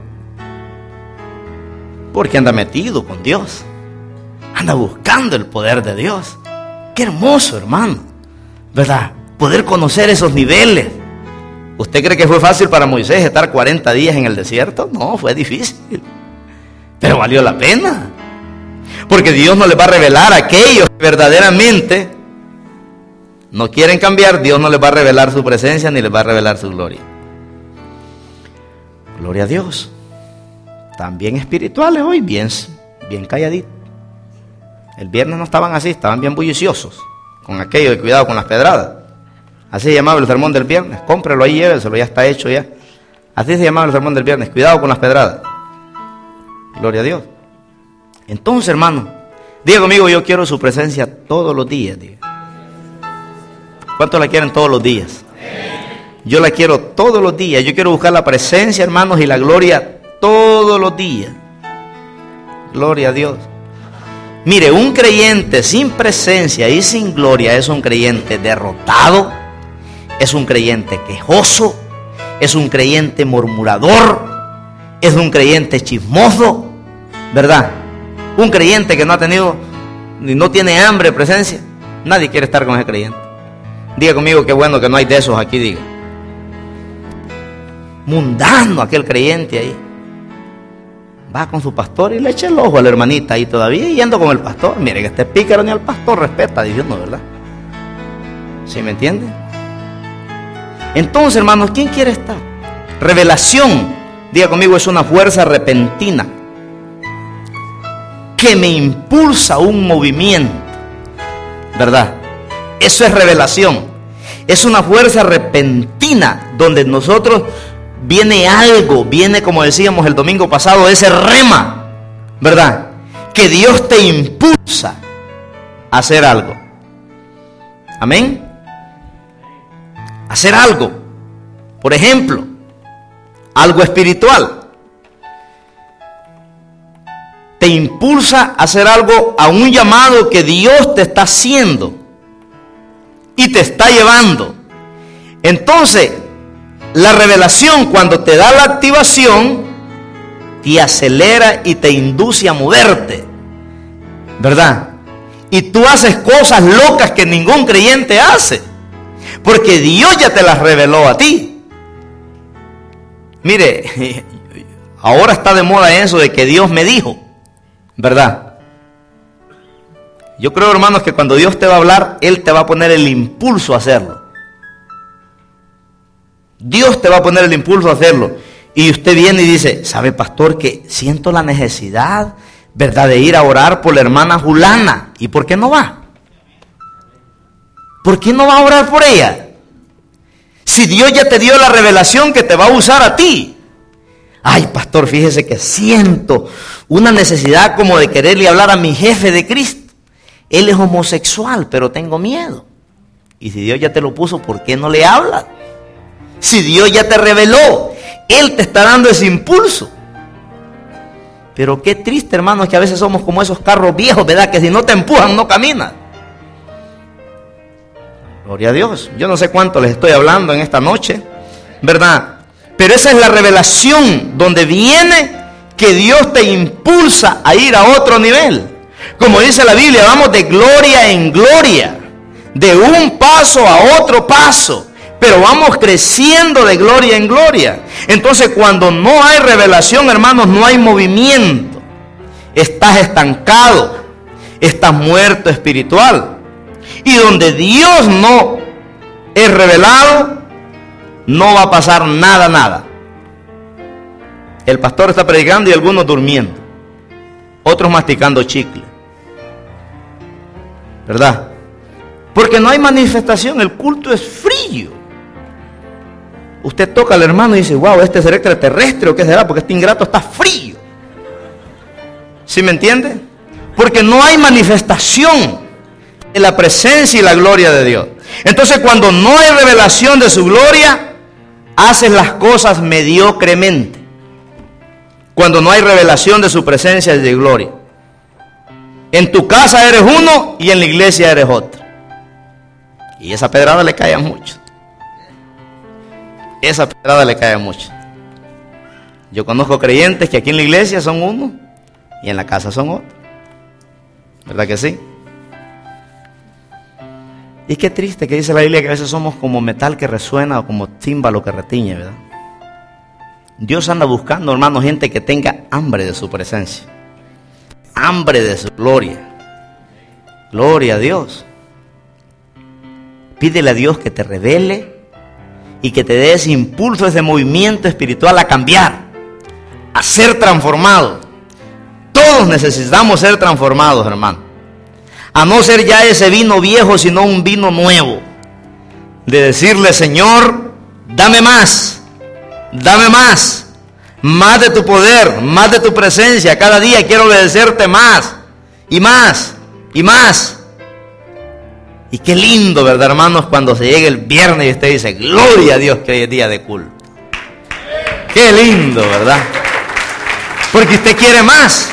S1: porque anda metido con Dios, anda buscando el poder de Dios. Qué hermoso, hermano, ¿verdad? Poder conocer esos niveles. ¿Usted cree que fue fácil para Moisés estar cuarenta días en el desierto? No, fue difícil, pero valió la pena, porque Dios no les va a revelar a aquellos que verdaderamente no quieren cambiar. Dios no les va a revelar su presencia ni les va a revelar su gloria. Gloria a Dios. También espirituales hoy, bien, bien calladitos. El viernes no estaban así, estaban bien bulliciosos con aquello de cuidado con las pedradas. Así se llamaba el sermón del viernes. Cómprelo ahí, lléveselo, ya está hecho ya. Así se llamaba el sermón del viernes, cuidado con las pedradas. Gloria a Dios. Entonces, hermano, diga conmigo, yo quiero su presencia todos los días. Diga. ¿Cuántos la quieren todos los días? Yo la quiero todos los días. Yo quiero buscar la presencia, hermanos, y la gloria todos los días. Gloria a Dios. Mire, un creyente sin presencia y sin gloria es un creyente derrotado, es un creyente quejoso, es un creyente murmurador, es un creyente chismoso, ¿verdad? Un creyente que no ha tenido, no tiene hambre de presencia. Nadie quiere estar con ese creyente. Diga conmigo, qué bueno que no hay de esos aquí, diga. Mundano aquel creyente ahí. Va con su pastor y le echa el ojo a la hermanita ahí todavía yendo con el pastor. Mire que este pícaro ni al pastor respeta, diciendo, ¿verdad? ¿Sí me entiende? Entonces, hermanos, ¿quién quiere estar? Revelación, diga conmigo, es una fuerza repentina que me impulsa a un movimiento, ¿verdad? Eso es revelación. Es una fuerza repentina donde nosotros viene algo, viene, como decíamos el domingo pasado, ese rema, ¿verdad? Que Dios te impulsa a hacer algo. Amén. Hacer algo. Por ejemplo, algo espiritual. Te impulsa a hacer algo, a un llamado que Dios te está haciendo y te está llevando. Entonces, la revelación, cuando te da la activación, te acelera y te induce a moverte, ¿verdad? Y tú haces cosas locas que ningún creyente hace, porque Dios ya te las reveló a ti. Mire, ahora está de moda eso de que Dios me dijo, ¿verdad? Yo creo, hermanos, que cuando Dios te va a hablar, Él te va a poner el impulso a hacerlo. Dios te va a poner el impulso a hacerlo. Y usted viene y dice, ¿sabe, pastor, que siento la necesidad, verdad, de ir a orar por la hermana Julana? ¿Y por qué no va? ¿Por qué no va a orar por ella? Si Dios ya te dio la revelación que te va a usar a ti. Ay, pastor, fíjese que siento una necesidad como de quererle hablar a mi jefe de Cristo. Él es homosexual, pero tengo miedo. Y si Dios ya te lo puso, ¿por qué no le hablas? Si Dios ya te reveló, Él te está dando ese impulso. Pero qué triste, hermanos, que a veces somos como esos carros viejos, ¿verdad? Que si no te empujan, no caminas. Gloria a Dios. Yo no sé cuánto les estoy hablando en esta noche, ¿verdad? Pero esa es la revelación donde viene que Dios te impulsa a ir a otro nivel. Como dice la Biblia, vamos de gloria en gloria, de un paso a otro paso. Pero vamos creciendo de gloria en gloria. Entonces, cuando no hay revelación, hermanos, no hay movimiento. Estás estancado. Estás muerto espiritual. Y donde Dios no es revelado, no va a pasar nada, nada. El pastor está predicando y algunos durmiendo. Otros masticando chicle. ¿Verdad? Porque no hay manifestación. El culto es frío. Usted toca al hermano y dice, wow, ¿este será extraterrestre o qué será? Porque este ingrato está frío. ¿Sí me entiende? Porque no hay manifestación de la presencia y la gloria de Dios. Entonces, cuando no hay revelación de su gloria, haces las cosas mediocremente. Cuando no hay revelación de su presencia y de gloria. En tu casa eres uno y en la iglesia eres otro. Y esa pedrada le cae a muchos. Esa pedrada le cae a muchos. Yo conozco creyentes que aquí en la iglesia son uno y en la casa son otro. ¿Verdad que sí? Y qué triste que dice la Biblia que a veces somos como metal que resuena o como címbalo que retiñe, ¿verdad? Dios anda buscando, hermano, gente que tenga hambre de su presencia, hambre de su gloria. Gloria a Dios. Pídele a Dios que te revele y que te dé ese impulso, ese movimiento espiritual a cambiar, a ser transformado. Todos necesitamos ser transformados, hermano. A no ser ya ese vino viejo, sino un vino nuevo. De decirle, Señor, dame más, dame más, más de tu poder, más de tu presencia. Cada día quiero obedecerte más, y más, y más. Y qué lindo, ¿verdad, hermanos? Cuando se llega el viernes y usted dice, gloria a Dios que hoy es día de culto. Qué lindo, ¿verdad? Porque usted quiere más.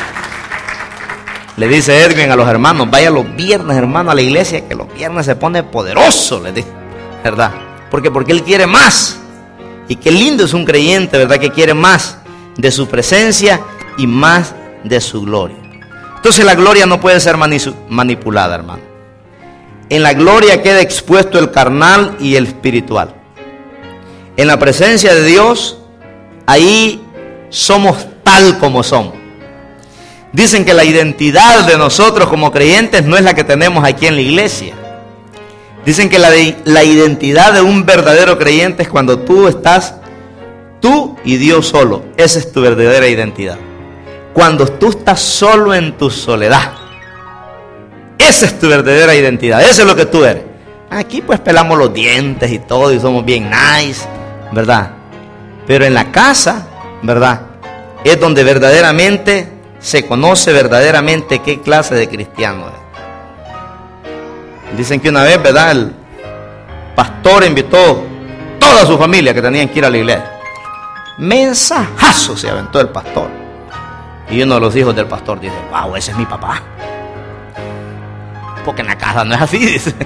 S1: Le dice Edwin a los hermanos, vaya los viernes, hermano, a la iglesia, que los viernes se pone poderoso, le dice, ¿verdad? Porque, porque él quiere más. Y qué lindo es un creyente, ¿verdad? Que quiere más de su presencia y más de su gloria. Entonces la gloria no puede ser manipulada, hermano. En la gloria queda expuesto el carnal y el espiritual. En la presencia de Dios, ahí somos tal como somos. Dicen que la identidad de nosotros como creyentes no es la que tenemos aquí en la iglesia. Dicen que la, de, la identidad de un verdadero creyente es cuando tú estás, tú y Dios solo. Esa es tu verdadera identidad. Cuando tú estás solo en tu soledad. Esa es tu verdadera identidad. Eso es lo que tú eres. Aquí pues pelamos los dientes y todo y somos bien nice, ¿verdad? Pero en la casa, ¿verdad? Es donde verdaderamente se conoce verdaderamente qué clase de cristiano es. Dicen que una vez, ¿verdad? El pastor invitó toda su familia que tenían que ir a la iglesia. Mensajazo se aventó el pastor. Y uno de los hijos del pastor dice, wow, ese es mi papá. Porque en la casa no es así, dice.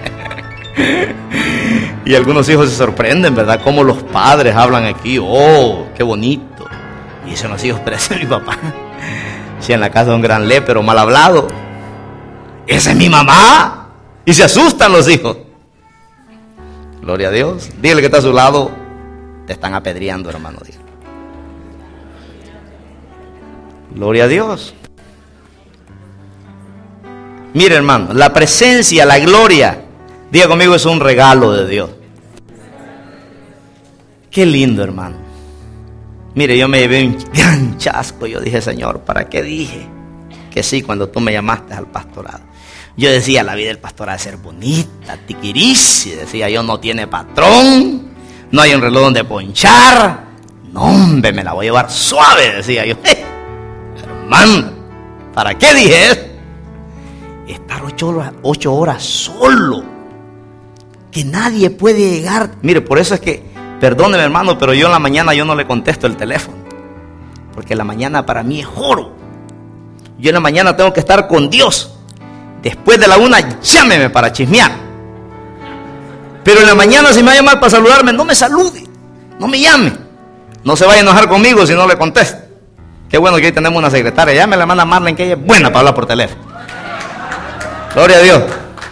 S1: Y algunos hijos se sorprenden, ¿verdad? Cómo los padres hablan aquí. Oh, qué bonito. Y dicen los hijos, pero ese es mi papá. Si en la casa es un gran lépero mal hablado. Esa es mi mamá. Y se asustan los hijos. Gloria a Dios. Dile que está a su lado. Te están apedreando, hermano. Dile. Gloria a Dios. Mire, hermano, la presencia, la gloria, diga conmigo, es un regalo de Dios. Qué lindo, hermano. Mire, yo me llevé un gran chasco. Yo dije, Señor, ¿para qué dije que sí cuando tú me llamaste al pastorado? Yo decía, la vida del pastor ha de ser bonita, tiquirici. Decía yo, no tiene patrón, no hay un reloj donde ponchar. No, hombre, me la voy a llevar suave, decía yo. Eh, hermano, ¿para qué dije eso? Estar ocho horas, ocho horas solo, que nadie puede llegar. Mire, por eso es que, perdóneme, hermano, pero yo en la mañana yo no le contesto el teléfono, porque la mañana para mí es oro. Yo en la mañana tengo que estar con Dios. Después de la una, llámeme para chismear. Pero en la mañana, si me va a llamar para saludarme, no me salude, no me llame. No se vaya a enojar conmigo si no le contesto. Qué bueno que hoy tenemos una secretaria. Llame a la hermana Marlene, que ella es buena para hablar por teléfono. Gloria a Dios.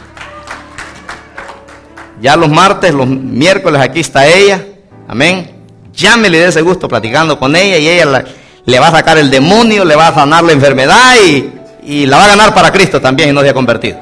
S1: Ya los martes, los miércoles, aquí está ella. Amén. Llámele de ese gusto platicando con ella, y ella la, le va a sacar el demonio, le va a sanar la enfermedad y, y la va a ganar para Cristo también, y no se ha convertido.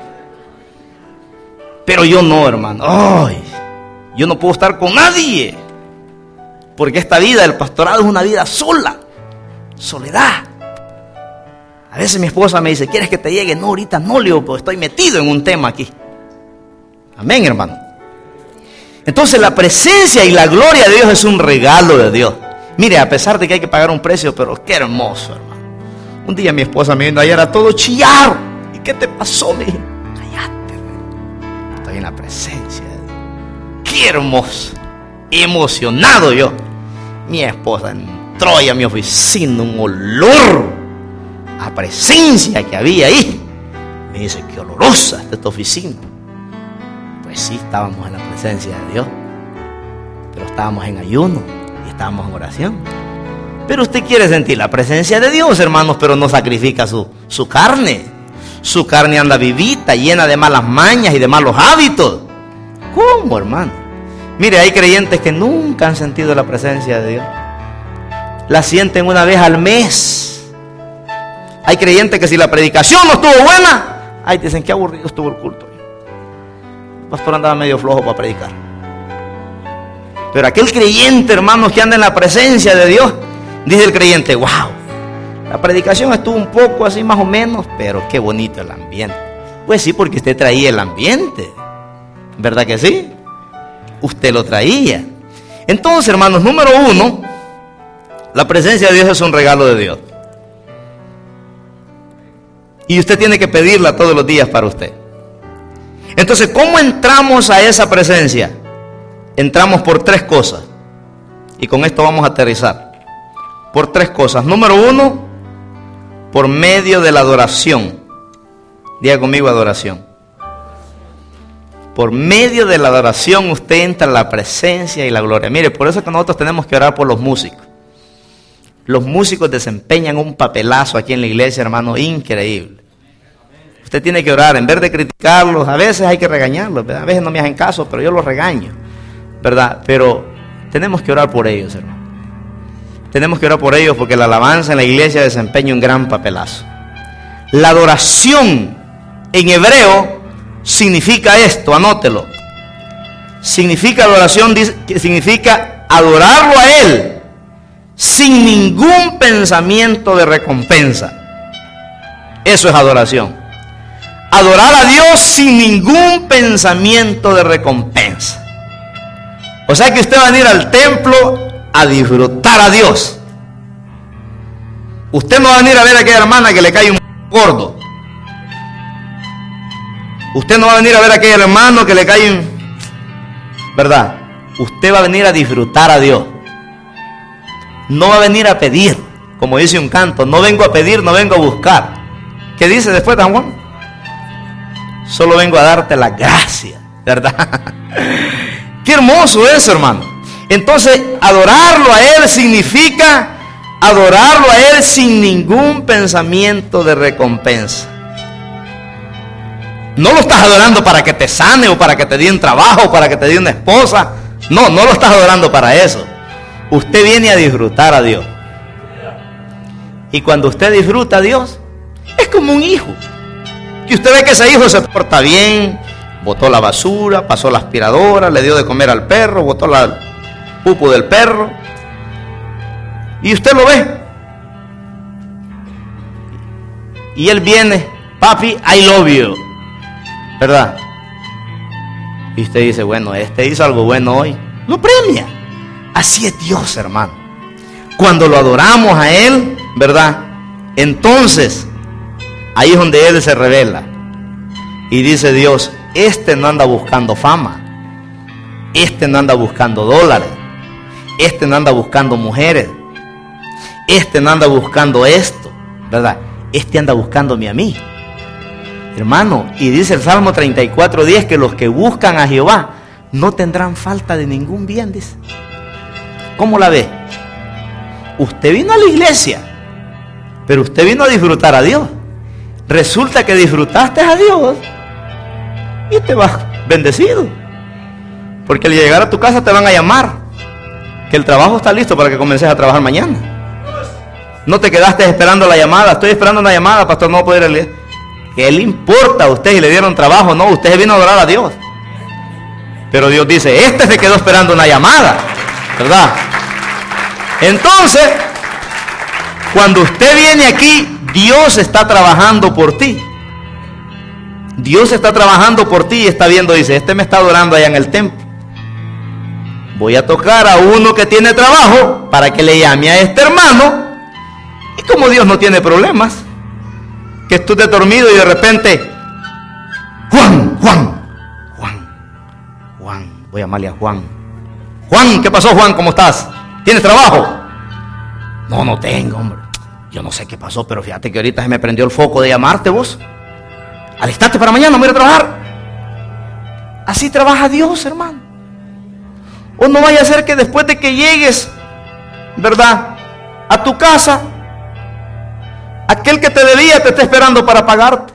S1: Pero yo no, hermano. Ay, yo no puedo estar con nadie, porque esta vida del pastorado es una vida sola, soledad. A veces mi esposa me dice, ¿quieres que te llegue? No, ahorita no, Leo, porque estoy metido en un tema aquí. Amén, hermano. Entonces la presencia y la gloria de Dios es un regalo de Dios. Mire, a pesar de que hay que pagar un precio, pero qué hermoso, hermano. Un día mi esposa me vino ayer a todo chillar. ¿Y qué te pasó? Me dije, cállate, hermano. Estoy en la presencia de Dios. Qué hermoso. Emocionado yo. Mi esposa entró a mi oficina, un olor a presencia que había ahí. Me dice, qué olorosa está esta oficina. Pues sí, estábamos en la presencia de Dios, pero estábamos en ayuno y estábamos en oración. Pero usted quiere sentir la presencia de Dios, hermanos, pero no sacrifica su, su carne. Su carne anda vivita, llena de malas mañas y de malos hábitos. ¿Cómo, hermano? Mire, hay creyentes que nunca han sentido la presencia de Dios. La sienten una vez al mes. Hay creyentes que si la predicación no estuvo buena, ay, dicen, qué aburrido estuvo el culto. El pastor andaba medio flojo para predicar. Pero aquel creyente, hermanos, que anda en la presencia de Dios, dice el creyente, wow, la predicación estuvo un poco así más o menos, pero qué bonito el ambiente. Pues sí, porque usted traía el ambiente, ¿verdad que sí? Usted lo traía. Entonces, hermanos, número uno, la presencia de Dios es un regalo de Dios. Y usted tiene que pedirla todos los días para usted. Entonces, ¿cómo entramos a esa presencia? Entramos por tres cosas. Y con esto vamos a aterrizar. Por tres cosas. Número uno, por medio de la adoración. Diga conmigo, adoración. Por medio de la adoración usted entra en la presencia y la gloria. Mire, por eso es que nosotros tenemos que orar por los músicos. Los músicos desempeñan un papelazo aquí en la iglesia, hermano, increíble. Usted tiene que orar, en vez de criticarlos, a veces hay que regañarlos, ¿verdad? A veces no me hacen caso, pero yo los regaño, ¿verdad? Pero tenemos que orar por ellos, hermano. Tenemos que orar por ellos porque la alabanza en la iglesia desempeña un gran papelazo. La adoración en hebreo significa esto, anótelo. Significa adoración, significa adorarlo a Él sin ningún pensamiento de recompensa. Eso es adoración. Adorar a Dios sin ningún pensamiento de recompensa. O sea que usted va a venir al templo a disfrutar a Dios. Usted no va a venir a ver a aquella hermana que le cae un gordo. Usted no va a venir a ver a aquel hermano que le cae un... ¿Verdad? Usted va a venir a disfrutar a Dios. No va a venir a pedir, como dice un canto. No vengo a pedir, no vengo a buscar. ¿Qué dice después San Juan? Solo vengo a darte la gracia, ¿verdad? Qué hermoso eso, hermano. Entonces, adorarlo a Él significa adorarlo a Él sin ningún pensamiento de recompensa. No lo estás adorando para que te sane o para que te dé un trabajo o para que te dé una esposa. No, no lo estás adorando para eso. Usted viene a disfrutar a Dios. Y cuando usted disfruta a Dios, es como un hijo. Que usted ve que ese hijo se porta bien, botó la basura, pasó la aspiradora, le dio de comer al perro, botó la pupo del perro. Y usted lo ve. Y él viene, papi, I love you. ¿Verdad? Y usted dice, bueno, este hizo algo bueno hoy. Lo premia. Así es Dios, hermano. Cuando lo adoramos a Él, ¿verdad? Entonces, ahí es donde Él se revela. Y dice Dios, este no anda buscando fama. Este no anda buscando dólares. Este no anda buscando mujeres. Este no anda buscando esto, ¿verdad? Este anda buscándome a mí. Hermano, y dice el Salmo treinta y cuatro diez que los que buscan a Jehová no tendrán falta de ningún bien, dice. ¿Cómo la ve? Usted vino a la iglesia, pero usted vino a disfrutar a Dios. Resulta que disfrutaste a Dios y te vas bendecido. Porque al llegar a tu casa te van a llamar que el trabajo está listo para que comiences a trabajar mañana. No te quedaste esperando la llamada. Estoy esperando una llamada, pastor, no puedo ir a la iglesia. ¿Qué le importa a usted si le dieron trabajo? No, usted vino a adorar a Dios. Pero Dios dice, este se quedó esperando una llamada, ¿verdad? Entonces, cuando usted viene aquí, Dios está trabajando por ti. Dios está trabajando por ti y está viendo, dice, este me está adorando allá en el templo. Voy a tocar a uno que tiene trabajo para que le llame a este hermano. Y como Dios no tiene problemas, que tú estés dormido y de repente, Juan, Juan, Juan, Juan, voy a llamarle a Juan. Juan, ¿qué pasó, Juan? ¿Cómo estás? ¿Tienes trabajo? No, no tengo, hombre. Yo no sé qué pasó, pero fíjate que ahorita se me prendió el foco de llamarte vos. Alistate para mañana, voy a ir a trabajar. Así trabaja Dios, hermano. O no vaya a ser que después de que llegues, ¿verdad?, a tu casa, aquel que te debía te está esperando para pagarte.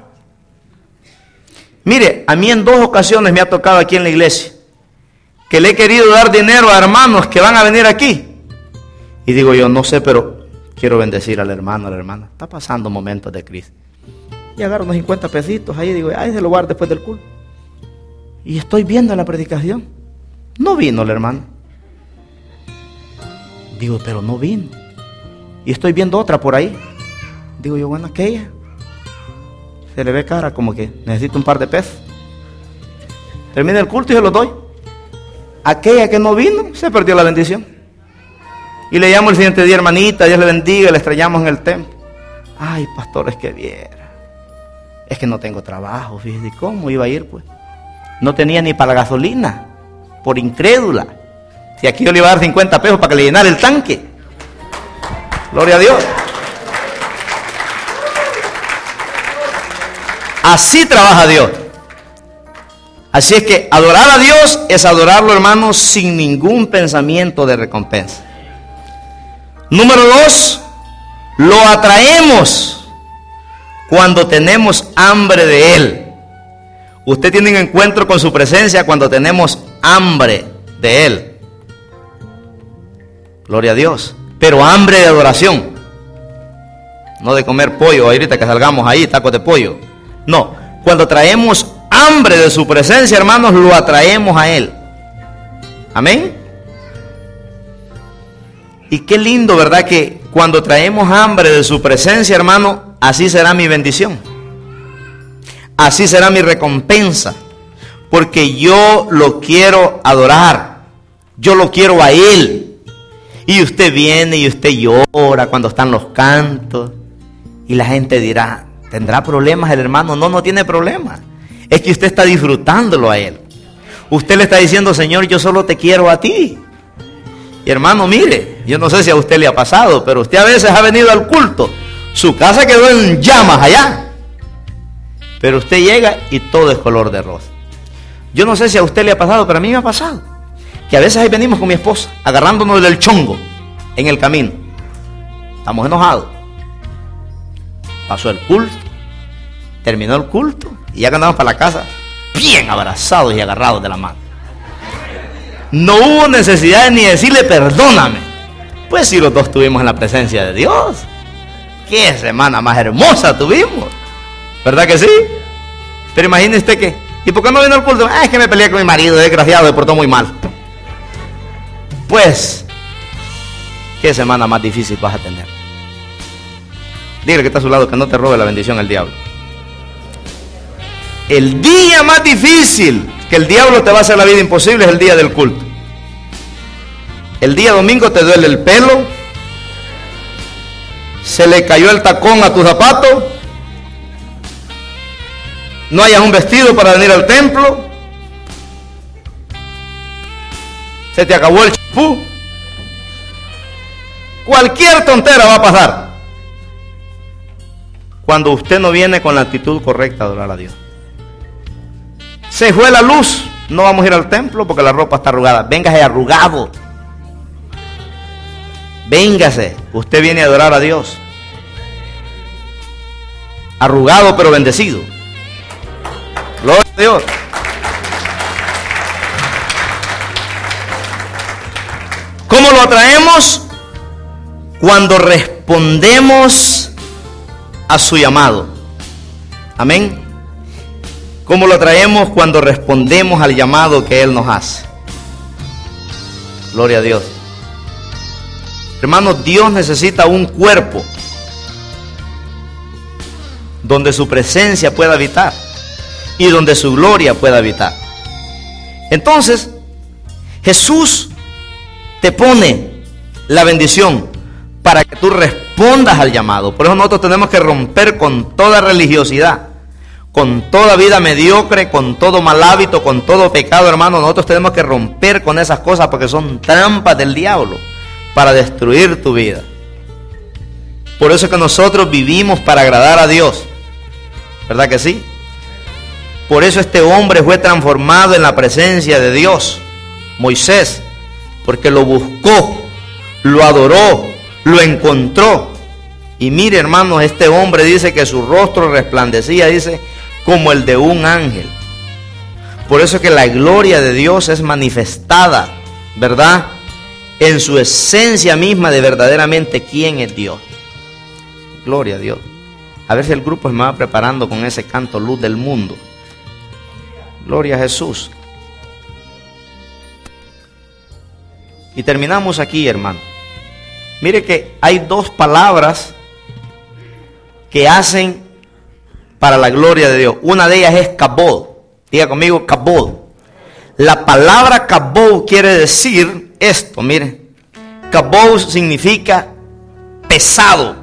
S1: Mire, a mí en dos ocasiones me ha tocado aquí en la iglesia que le he querido dar dinero a hermanos que van a venir aquí. Y digo yo, no sé, pero quiero bendecir al hermano, a la hermana. Está pasando momentos de crisis. Y agarro unos cincuenta pesitos ahí y digo, ay, se lo guardo después del culto. Y estoy viendo la predicación. No vino la hermana. Digo, pero no vino. Y estoy viendo otra por ahí. Digo yo, bueno, aquella se le ve cara como que necesita un par de pesos. Termina el culto y se los doy. Aquella que no vino, se perdió la bendición. Y le llamo el siguiente día, hermanita, Dios le bendiga, le estrellamos en el templo. Ay, pastor, es que viera. Es que no tengo trabajo, fíjate, ¿cómo iba a ir, pues? no tenía ni para la gasolina, por incrédula. Si aquí yo le iba a dar cincuenta pesos para que le llenara el tanque. Gloria a Dios. Así trabaja Dios. Así es que adorar a Dios es adorarlo, hermanos, sin ningún pensamiento de recompensa. Número dos, lo atraemos cuando tenemos hambre de Él. Usted tiene un encuentro con su presencia cuando tenemos hambre de Él. Gloria a Dios. Pero hambre de adoración. No de comer pollo ahorita que salgamos ahí, tacos de pollo. No, cuando traemos hambre de su presencia, hermanos, lo atraemos a Él. Amén. Y qué lindo, ¿verdad? Que cuando traemos hambre de su presencia, hermano, así será mi bendición. Así será mi recompensa. Porque yo lo quiero adorar. Yo lo quiero a Él. Y usted viene y usted llora cuando están los cantos. Y la gente dirá, ¿tendrá problemas el hermano? No, no tiene problemas. Es que usted está disfrutándolo a Él. Usted le está diciendo, Señor, yo solo te quiero a ti. Y hermano, mire, yo no sé si a usted le ha pasado, pero usted a veces ha venido al culto. Su casa quedó en llamas allá. Pero usted llega y todo es color de rosa. Yo no sé si a usted le ha pasado, pero a mí me ha pasado. Que a veces ahí venimos con mi esposa, agarrándonos del chongo en el camino. Estamos enojados. Pasó el culto, terminó el culto, y ya que andamos para la casa, bien abrazados y agarrados de la mano. No hubo necesidad de ni decirle perdóname. Pues si los dos estuvimos en la presencia de Dios. Qué semana más hermosa tuvimos. ¿Verdad que sí? Pero imagínese usted que, ¿y por qué no vino al culto? Ah, es que me peleé con mi marido, desgraciado, me portó muy mal. Pues, qué semana más difícil vas a tener. Dile que está a su lado que no te robe la bendición el diablo. El día más difícil que el diablo te va a hacer la vida imposible es el día del culto. El día domingo te duele el pelo, se le cayó el tacón a tu zapato, no hayas un vestido para venir al templo, se te acabó el champú, cualquier tontera va a pasar cuando usted no viene con la actitud correcta a adorar a Dios. Se fue la luz, no vamos a ir al templo porque la ropa está arrugada. Véngase arrugado. Véngase, usted viene a adorar a Dios. Arrugado pero bendecido. Gloria a Dios. ¿Cómo lo atraemos? Cuando respondemos a su llamado. Amén. ¿Cómo lo traemos? Cuando respondemos al llamado que Él nos hace. Gloria a Dios. Hermanos, Dios necesita un cuerpo donde su presencia pueda habitar y donde su gloria pueda habitar. Entonces, Jesús te pone la bendición para que tú respondas al llamado. Por eso nosotros tenemos que romper con toda religiosidad, con toda vida mediocre, con todo mal hábito, con todo pecado, hermano. Nosotros tenemos que romper con esas cosas porque son trampas del diablo para destruir tu vida. Por eso es que nosotros vivimos para agradar a Dios. ¿Verdad que sí? Por eso este hombre fue transformado en la presencia de Dios, Moisés, porque lo buscó, lo adoró, lo encontró. Y mire, hermanos, este hombre dice que su rostro resplandecía, dice, como el de un ángel. Por eso es que la gloria de Dios es manifestada, ¿verdad?, en su esencia misma de verdaderamente quién es Dios. Gloria a Dios. A ver si el grupo se me va preparando con ese canto, Luz del Mundo. Gloria a Jesús. Y terminamos aquí, hermano. Mire que hay dos palabras que hacen para la gloria de Dios. Una de ellas es kabod. Diga conmigo, kabod. La palabra kabod quiere decir esto, mire. Kabod significa pesado,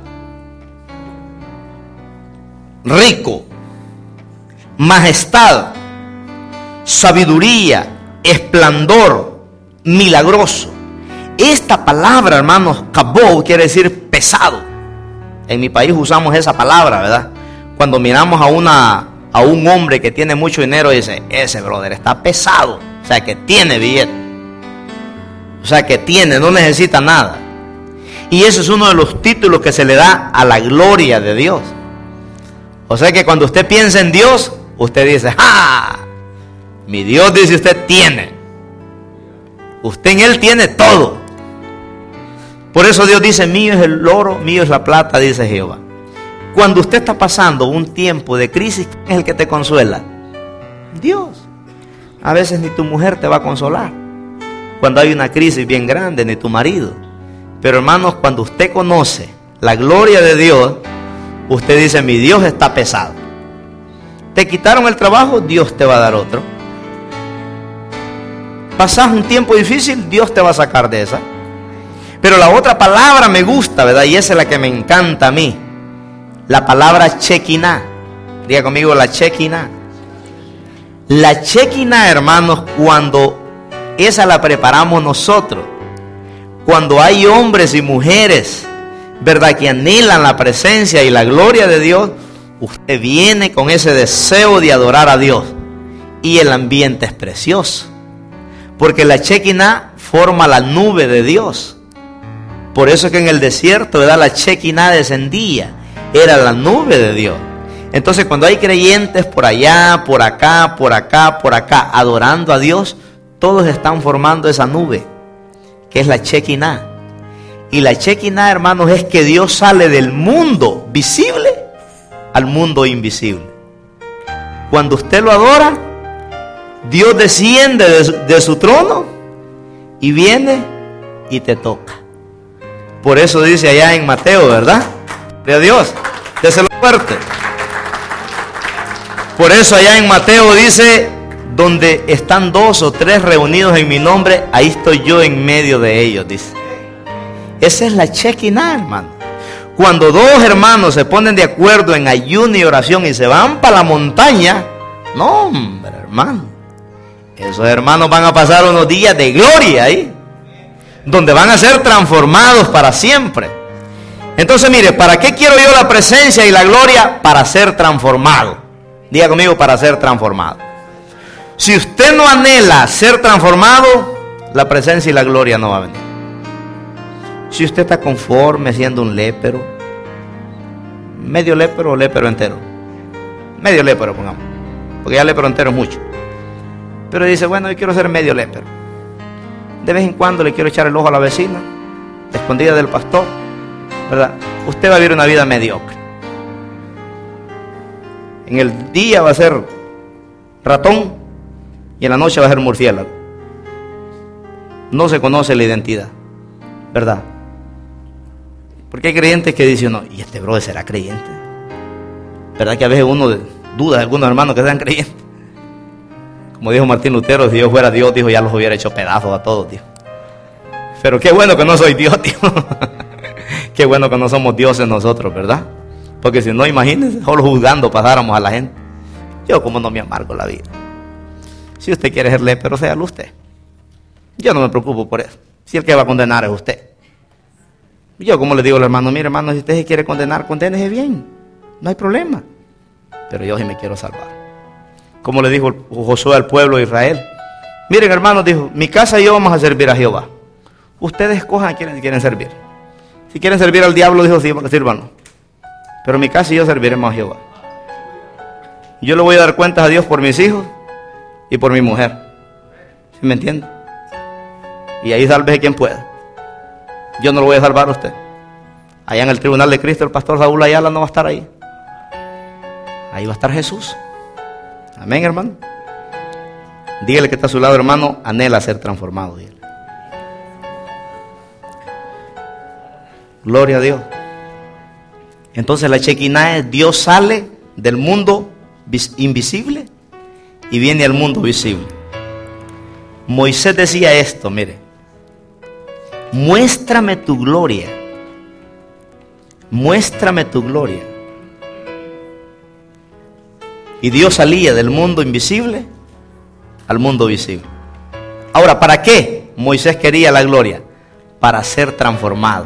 S1: rico, majestad, sabiduría, esplendor, milagroso. Esta palabra, hermanos, kabod, quiere decir pesado. En mi país usamos esa palabra, ¿verdad? Cuando miramos a, una, a un hombre que tiene mucho dinero, dice, ese brother está pesado. O sea, que tiene billete. O sea, que tiene, no necesita nada. Y eso es uno de los títulos que se le da a la gloria de Dios. O sea que cuando usted piensa en Dios, usted dice, ¡ah! Mi Dios, dice usted, tiene. Usted en Él tiene todo. Por eso Dios dice, mío es el oro, mío es la plata, dice Jehová. Cuando usted está pasando un tiempo de crisis, ¿quién es el que te consuela? Dios. A veces ni tu mujer te va a consolar. Cuando hay una crisis bien grande, ni tu marido. Pero hermanos, cuando usted conoce la gloria de Dios, usted dice, mi Dios está pesado. Te quitaron el trabajo, Dios te va a dar otro. Pasás un tiempo difícil, Dios te va a sacar de esa. Pero la otra palabra me gusta, ¿verdad? Y esa es la que me encanta a mí. La palabra Shekinah. Diga conmigo, la Shekinah. La Shekinah, hermanos, cuando esa la preparamos nosotros, cuando hay hombres y mujeres, ¿verdad?, que anhelan la presencia y la gloria de Dios, usted viene con ese deseo de adorar a Dios. Y el ambiente es precioso. Porque la Shekinah forma la nube de Dios. Por eso es que en el desierto, ¿verdad?, la Shekinah descendía. Era la nube de Dios. Entonces cuando hay creyentes por allá, por acá, por acá, por acá, adorando a Dios, todos están formando esa nube, que es la Shekinah. Y la Shekinah, hermanos, es que Dios sale del mundo visible al mundo invisible. Cuando usted lo adora, Dios desciende de su, de su trono y viene y te toca. Por eso dice allá en Mateo, ¿verdad? De Dios, déselo fuerte. Por eso allá en Mateo dice, donde están dos o tres reunidos en mi nombre, ahí estoy yo en medio de ellos, dice. Esa es la Shekinah, hermano. Cuando dos hermanos se ponen de acuerdo en ayuno y oración y se van para la montaña, no, hombre, hermano, esos hermanos van a pasar unos días de gloria ahí, donde van a ser transformados para siempre. Entonces, mire, ¿para qué quiero yo la presencia y la gloria? Para ser transformado. Diga conmigo, para ser transformado. Si usted no anhela ser transformado, la presencia y la gloria no va a venir. Si usted está conforme siendo un lépero, medio lépero o lépero entero, medio lépero pongamos, porque ya lépero entero es mucho. Pero dice, bueno, yo quiero ser medio lépero. De vez en cuando le quiero echar el ojo a la vecina, escondida del pastor, ¿verdad? Usted va a vivir una vida mediocre. En el día va a ser ratón y en la noche va a ser murciélago. No se conoce la identidad, ¿verdad? Porque hay creyentes que dicen, no, ¿y este brother será creyente? ¿Verdad que a veces uno duda de algunos hermanos que sean creyentes? Como dijo Martín Lutero, si yo fuera Dios, dijo, ya los hubiera hecho pedazos a todos, tío. Pero qué bueno que no soy Dios, tío. Qué bueno que no somos dioses nosotros, ¿verdad? Porque si no, imagínense, solo juzgando pasáramos a la gente. Yo como no me amargo la vida. Si usted quiere ser lépero, séalo usted. Yo no me preocupo por eso. Si el que va a condenar es usted. Yo como le digo al hermano, mire hermano, si usted se quiere condenar, condénese bien. No hay problema. Pero yo sí me quiero salvar. Como le dijo Josué al pueblo de Israel. Miren hermanos, dijo, mi casa y yo vamos a servir a Jehová. Ustedes escojan a quienes quieren servir. Si quieren servir al diablo, dijo, sírvanlo. Pero mi casa y yo serviremos a Jehová. Yo le voy a dar cuentas a Dios por mis hijos y por mi mujer. ¿Sí me entiende? Y ahí sálvese quien pueda. Yo no lo voy a salvar a usted. Allá en el tribunal de Cristo, el pastor Saúl Ayala no va a estar ahí. Ahí va a estar Jesús. Amén, hermano. Dígale que está a su lado, hermano, anhela ser transformado. Dígale. Gloria a Dios. Entonces la Shekinah es Dios sale del mundo invisible y viene al mundo visible. Moisés decía esto, mire. Muéstrame tu gloria. Muéstrame tu gloria. Y Dios salía del mundo invisible al mundo visible. Ahora, ¿para qué Moisés quería la gloria? Para ser transformado.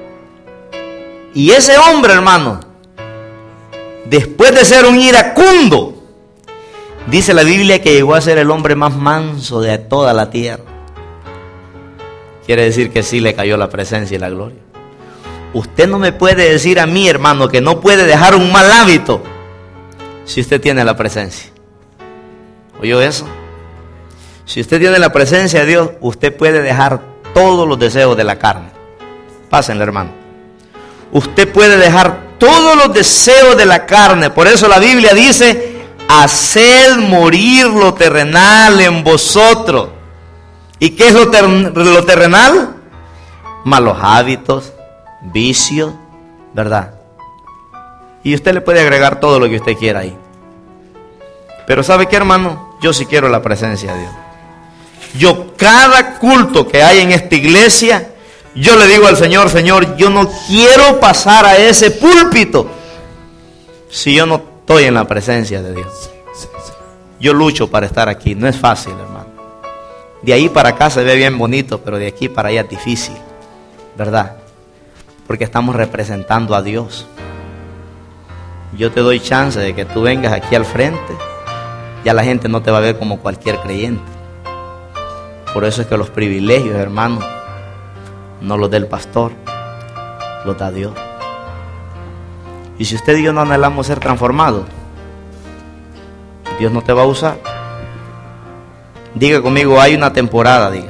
S1: Y ese hombre, hermano, después de ser un iracundo, dice la Biblia que llegó a ser el hombre más manso de toda la tierra. Quiere decir que sí le cayó la presencia y la gloria. Usted no me puede decir a mí, hermano, que no puede dejar un mal hábito si usted tiene la presencia. ¿Oyó eso? Si usted tiene la presencia de Dios, usted puede dejar todos los deseos de la carne. Pásenle, hermano. Usted puede dejar todos los deseos de la carne. Por eso la Biblia dice: haced morir lo terrenal en vosotros. ¿Y qué es lo, ter lo terrenal? Malos hábitos, vicios, ¿verdad? Y usted le puede agregar todo lo que usted quiera ahí. Pero ¿sabe qué, hermano? Yo sí quiero la presencia de Dios. Yo cada culto que hay en esta iglesia, yo le digo al Señor: Señor, yo no quiero pasar a ese púlpito si yo no estoy en la presencia de Dios. Yo lucho para estar aquí, no es fácil, hermano. De ahí para acá se ve bien bonito, pero de aquí para allá es difícil, ¿verdad? Porque estamos representando a Dios. Yo te doy chance de que tú vengas aquí al frente, ya la gente no te va a ver como cualquier creyente. Por eso es que los privilegios, hermano, no los da el pastor, los da Dios. Y si usted y yo no anhelamos ser transformados, Dios no te va a usar. Diga conmigo: hay una temporada, diga,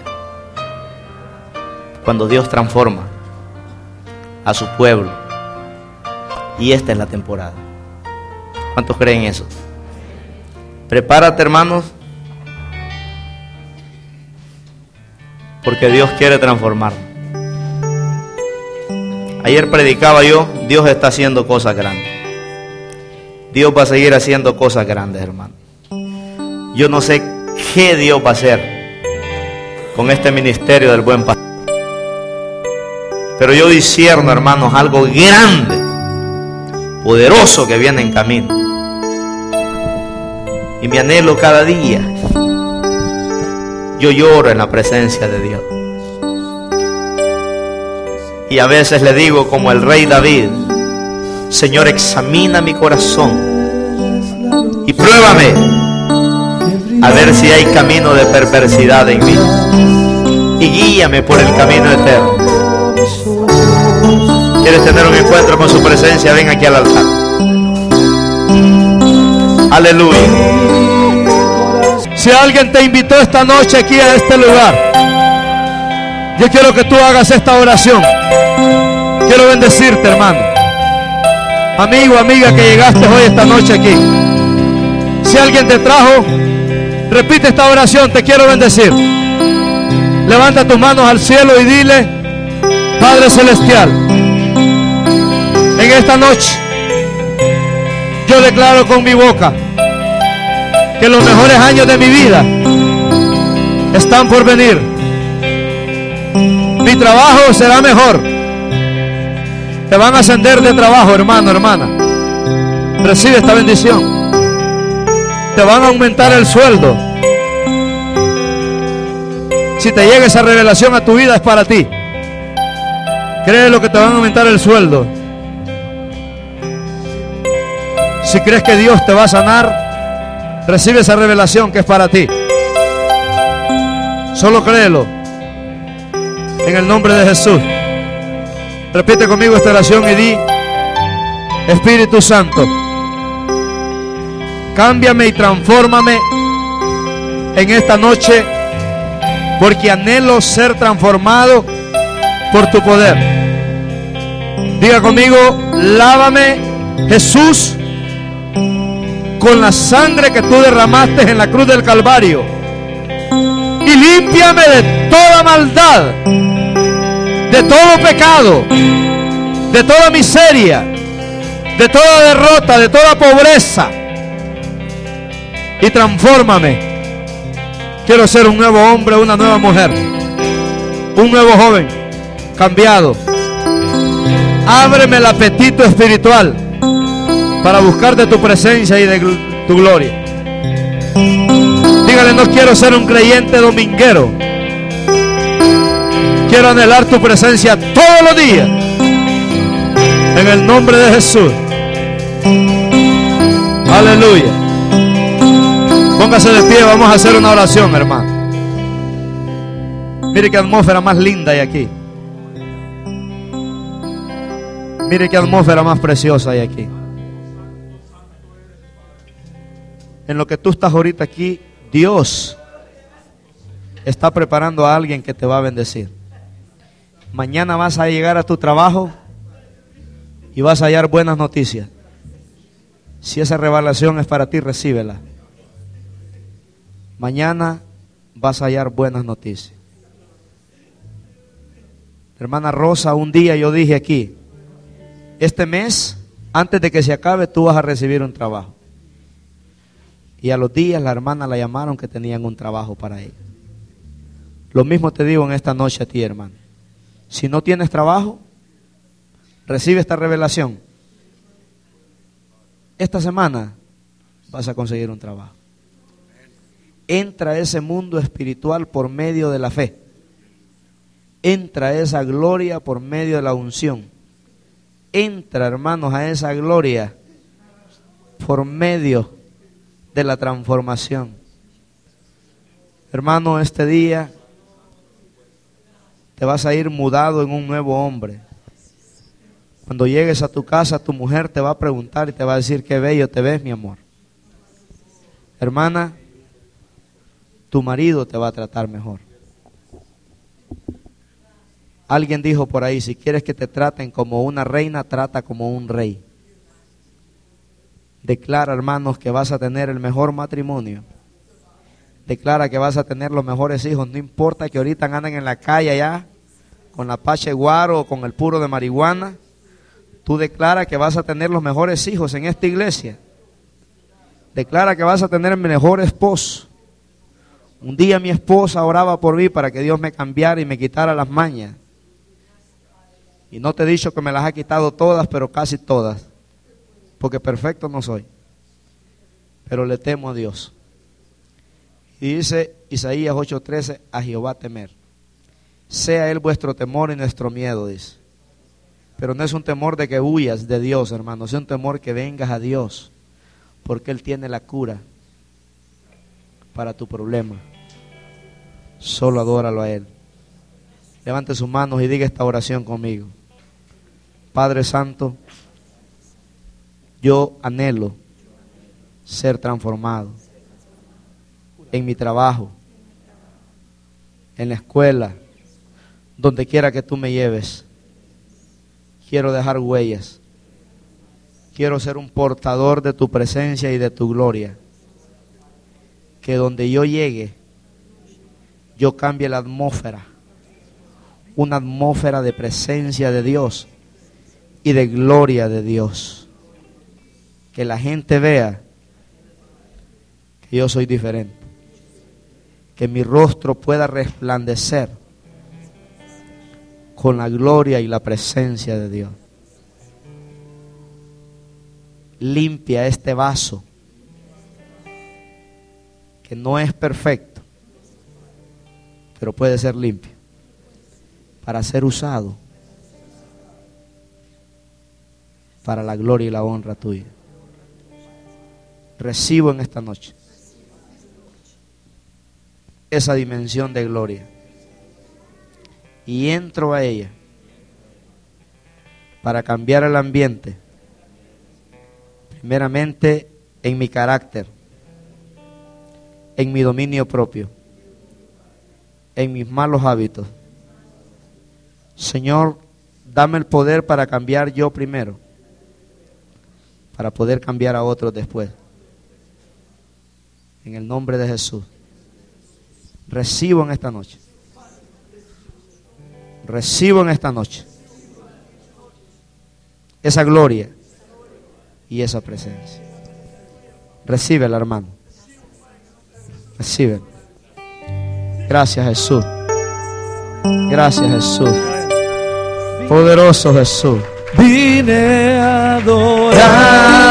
S1: cuando Dios transforma a su pueblo. Y esta es la temporada. ¿Cuántos creen eso? Prepárate, hermanos, porque Dios quiere transformar. Ayer predicaba yo: Dios está haciendo cosas grandes. Dios va a seguir haciendo cosas grandes, hermano. Yo no sé qué Dios va a hacer con este ministerio del buen pastor, pero yo discierno, hermanos, algo grande, poderoso que viene en camino. Y mi anhelo cada día, yo lloro en la presencia de Dios. Y a veces le digo como el rey David: Señor, examina mi corazón y pruébame a ver si hay camino de perversidad en mí, y guíame por el camino eterno. ¿Quieres tener un encuentro con su presencia? Ven aquí al altar. Aleluya. Si alguien te invitó esta noche aquí a este lugar, yo quiero que tú hagas esta oración. Quiero bendecirte, hermano, amigo, amiga, que llegaste hoy esta noche aquí. Si alguien te trajo, repite esta oración: te quiero bendecir. Levanta tus manos al cielo y dile: Padre Celestial, en esta noche yo declaro con mi boca que los mejores años de mi vida están por venir. Mi trabajo será mejor. Te van a ascender de trabajo, hermano, hermana. Recibe esta bendición. Te van a aumentar el sueldo. Si te llega esa revelación a tu vida, es para ti. Créelo que te van a aumentar el sueldo. Si crees que Dios te va a sanar, recibe esa revelación que es para ti. Solo créelo. En el nombre de Jesús. Repite conmigo esta oración y di: Espíritu Santo, cámbiame y transfórmame en esta noche, porque anhelo ser transformado por tu poder. Diga conmigo: lávame, Jesús, con la sangre que tú derramaste en la cruz del Calvario, y límpiame de toda maldad, de todo pecado, de toda miseria, de toda derrota, de toda pobreza, y transfórmame. Quiero ser un nuevo hombre, una nueva mujer, un nuevo joven, cambiado. Ábreme el apetito espiritual para buscar de tu presencia y de tu gloria. Diga
S2: Dígale: no quiero ser un creyente dominguero. Quiero anhelar tu presencia todos los días. En el nombre de Jesús. Aleluya. Póngase de pie, vamos a hacer una oración, hermano. Mire qué atmósfera más linda hay aquí. Mire qué atmósfera más preciosa hay aquí. En lo que tú estás ahorita aquí, Dios está preparando a alguien que te va a bendecir. Mañana vas a llegar a tu trabajo y vas a hallar buenas noticias. Si esa revelación es para ti, recíbela. Mañana vas a hallar buenas noticias. Hermana Rosa, un día yo dije aquí: este mes, antes de que se acabe, tú vas a recibir un trabajo. Y a los días la hermana la llamaron que tenían un trabajo para ella. Lo mismo te digo en esta noche a ti, hermano. Si no tienes trabajo, recibe esta revelación. Esta semana vas a conseguir un trabajo. Entra a ese mundo espiritual por medio de la fe. Entra a esa gloria por medio de la unción. Entra, hermanos, a esa gloria por medio de la transformación. Hermano, este día te vas a ir mudado en un nuevo hombre. Cuando llegues a tu casa, tu mujer te va a preguntar y te va a decir: qué bello te ves, mi amor. Hermana, tu marido te va a tratar mejor. Alguien dijo por ahí: si quieres que te traten como una reina, trata como un rey. Declara, hermanos, que vas a tener el mejor matrimonio. Declara que vas a tener los mejores hijos. No importa que ahorita anden en la calle allá con la pache guaro o con el puro de marihuana. Tú declara que vas a tener los mejores hijos en esta iglesia. Declara que vas a tener el mejor esposo. Un día mi esposa oraba por mí para que Dios me cambiara y me quitara las mañas. Y no te he dicho que me las ha quitado todas, pero casi todas. Porque perfecto no soy. Pero le temo a Dios. Y dice Isaías ocho trece: a Jehová temer. Sea Él vuestro temor y nuestro miedo, dice. Pero no es un temor de que huyas de Dios, hermano. Es un temor que vengas a Dios. Porque Él tiene la cura para tu problema. Solo adóralo a Él. Levante sus manos y diga esta oración conmigo. Padre Santo, yo anhelo ser transformado en mi trabajo, en la escuela, donde quiera que tú me lleves. Quiero dejar huellas. Quiero ser un portador de tu presencia y de tu gloria. Que donde yo llegue, yo cambie la atmósfera. Una atmósfera de presencia de Dios y de gloria de Dios. Que la gente vea que yo soy diferente. Que mi rostro pueda resplandecer con la gloria y la presencia de Dios. Limpia este vaso que no es perfecto, pero puede ser limpio para ser usado para la gloria y la honra tuya. Recibo en esta noche esa dimensión de gloria y entro a ella para cambiar el ambiente, primeramente en mi carácter, en mi dominio propio, en mis malos hábitos. Señor, dame el poder para cambiar yo primero, para poder cambiar a otros después. En el nombre de Jesús, recibo en esta noche, recibo en esta noche esa gloria y esa presencia. Recíbela, hermano. Recibe. Gracias, Jesús. Gracias, Jesús. Poderoso Jesús.
S3: Vine a adorar.